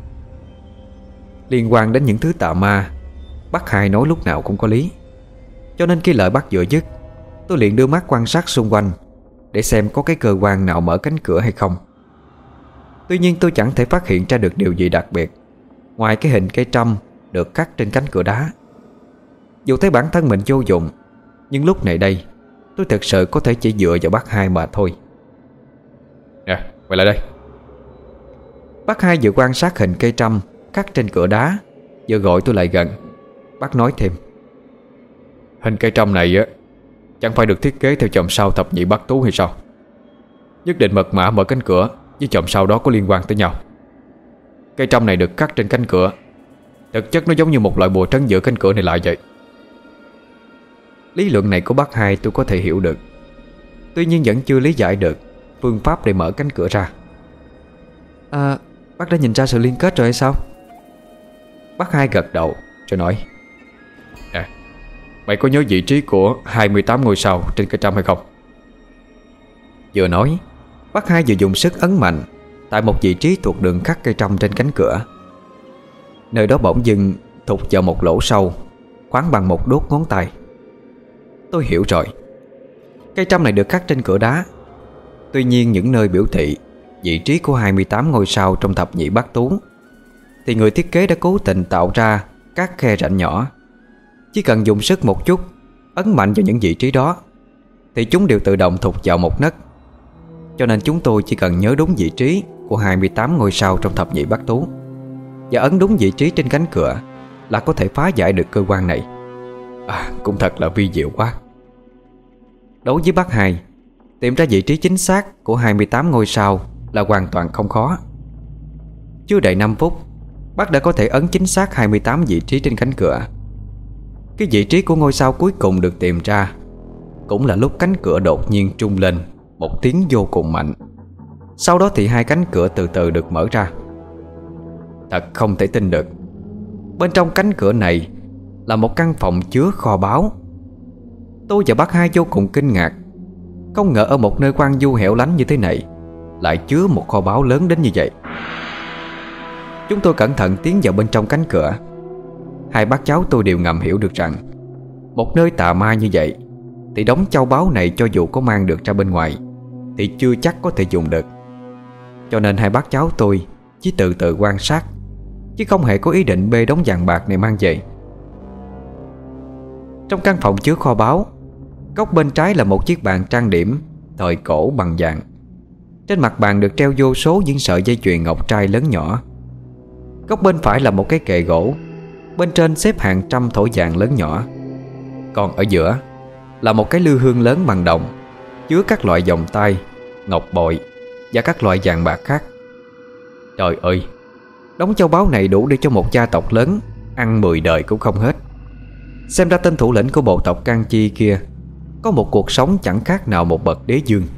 Liên quan đến những thứ tà ma, bác hai nói lúc nào cũng có lý. Cho nên khi lời bác vừa dứt, tôi liền đưa mắt quan sát xung quanh để xem có cái cơ quan nào mở cánh cửa hay không. Tuy nhiên tôi chẳng thể phát hiện ra được điều gì đặc biệt ngoài cái hình cây trăm được khắc trên cánh cửa đá. Dù thấy bản thân mình vô dụng, nhưng lúc này đây tôi thực sự có thể chỉ dựa vào bác hai mà thôi. Nè, quay lại đây. Bác hai vừa quan sát hình cây trăm khắc trên cửa đá, vừa gọi tôi lại gần. Bác nói thêm: hình cây trăm này á, chẳng phải được thiết kế theo chòm sao thập nhị bát tú hay sao? Nhất định mật mã mở cánh cửa với chòm sao đó có liên quan tới nhau. Cây trăm này được khắc trên cánh cửa, thực chất nó giống như một loại bùa trấn giữ cánh cửa này lại vậy. Lý luận này của bác hai tôi có thể hiểu được, tuy nhiên vẫn chưa lý giải được phương pháp để mở cánh cửa ra. À, bác đã nhìn ra sự liên kết rồi hay sao? Bác hai gật đầu rồi nói: À, mày có nhớ vị trí của hai mươi tám ngôi sao trên cây trăm hay không? Vừa nói, bác hai vừa dùng sức ấn mạnh tại một vị trí thuộc đường khắc cây trăm trên cánh cửa. Nơi đó bỗng dưng thụt vào một lỗ sâu khoáng bằng một đốt ngón tay. Tôi hiểu rồi. Cây trăm này được khắc trên cửa đá. Tuy nhiên những nơi biểu thị vị trí của hai mươi tám ngôi sao trong thập nhị bát tú thì người thiết kế đã cố tình tạo ra các khe rãnh nhỏ. Chỉ cần dùng sức một chút, ấn mạnh vào những vị trí đó thì chúng đều tự động thụt vào một nấc. Cho nên chúng tôi chỉ cần nhớ đúng vị trí của hai mươi tám ngôi sao trong thập nhị bát tú và ấn đúng vị trí trên cánh cửa là có thể phá giải được cơ quan này. À, cũng thật là vi diệu quá. Đối với bác Hai, tìm ra vị trí chính xác của hai mươi tám ngôi sao là hoàn toàn không khó. Chưa đầy năm phút, bác đã có thể ấn chính xác hai mươi tám vị trí trên cánh cửa. Cái vị trí của ngôi sao cuối cùng được tìm ra cũng là lúc cánh cửa đột nhiên trung lên một tiếng vô cùng mạnh. Sau đó thì hai cánh cửa từ từ được mở ra. Thật không thể tin được, bên trong cánh cửa này là một căn phòng chứa kho báu. Tôi và bác Hai vô cùng kinh ngạc. Không ngờ ở một nơi hoang vu hẻo lánh như thế này lại chứa một kho báu lớn đến như vậy. Chúng tôi cẩn thận tiến vào bên trong cánh cửa. Hai bác cháu tôi đều ngầm hiểu được rằng một nơi tà ma như vậy thì đống châu báu này cho dù có mang được ra bên ngoài thì chưa chắc có thể dùng được. Cho nên hai bác cháu tôi chỉ từ từ quan sát, chứ không hề có ý định bê đống vàng bạc này mang về. Trong căn phòng chứa kho báu, góc bên trái là một chiếc bàn trang điểm thời cổ bằng vàng. Trên mặt bàn được treo vô số những sợi dây chuyền ngọc trai lớn nhỏ. Góc bên phải là một cái kệ gỗ, bên trên xếp hàng trăm thỏi vàng lớn nhỏ. Còn ở giữa là một cái lư hương lớn bằng đồng, chứa các loại vòng tay, ngọc bội và các loại vàng bạc khác. Trời ơi, đống châu báu này đủ để cho một gia tộc lớn ăn mười đời cũng không hết. Xem ra tên thủ lĩnh của bộ tộc Can Chi kia có một cuộc sống chẳng khác nào một bậc đế vương.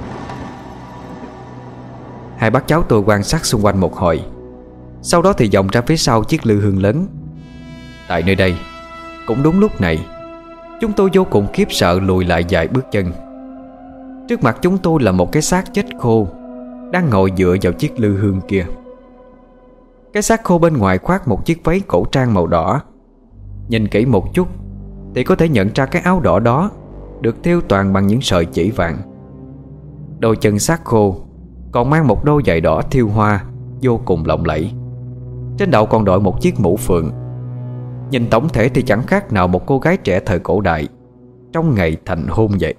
Hai bác cháu tôi quan sát xung quanh một hồi, sau đó thì vòng ra phía sau chiếc lư hương lớn. Tại nơi đây, cũng đúng lúc này, chúng tôi vô cùng khiếp sợ lùi lại vài bước chân. Trước mặt chúng tôi là một cái xác chết khô đang ngồi dựa vào chiếc lư hương kia. Cái xác khô bên ngoài khoác một chiếc váy cổ trang màu đỏ. Nhìn kỹ một chút thì có thể nhận ra cái áo đỏ đó được thêu toàn bằng những sợi chỉ vàng. Đôi chân xác khô còn mang một đôi giày đỏ thêu hoa vô cùng lộng lẫy. Trên đầu còn đội một chiếc mũ phượng. Nhìn tổng thể thì chẳng khác nào một cô gái trẻ thời cổ đại trong ngày thành hôn vậy.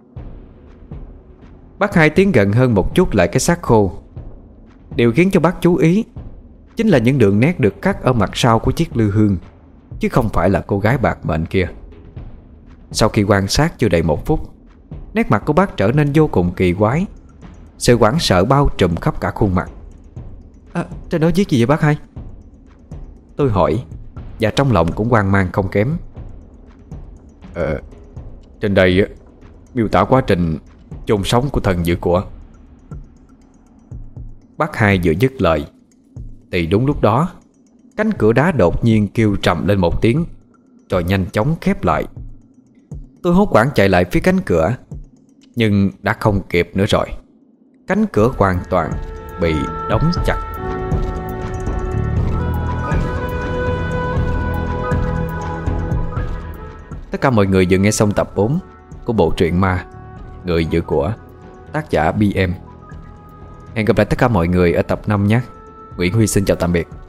Bác Hai tiến gần hơn một chút lại cái xác khô. Điều khiến cho bác chú ý chính là những đường nét được cắt ở mặt sau của chiếc lư hương, chứ không phải là cô gái bạc mệnh kia. Sau khi quan sát chưa đầy một phút, nét mặt của bác trở nên vô cùng kỳ quái. Sự hoảng sợ bao trùm khắp cả khuôn mặt. À, trên đó viết gì vậy bác Hai? Tôi hỏi, và trong lòng cũng hoang mang không kém. Ờ, trên đây miêu tả quá trình chôn sống của thần dữ của. Bác Hai vừa dứt lời thì đúng lúc đó, cánh cửa đá đột nhiên kêu trầm lên một tiếng, rồi nhanh chóng khép lại. Tôi hốt hoảng chạy lại phía cánh cửa, nhưng đã không kịp nữa rồi. Cánh cửa hoàn toàn bị đóng chặt. Tất cả mọi người vừa nghe xong tập bốn của bộ truyện ma Người Giữ Của, tác giả bê em. Hẹn gặp lại tất cả mọi người ở tập năm nhé. Nguyễn Huy xin chào tạm biệt.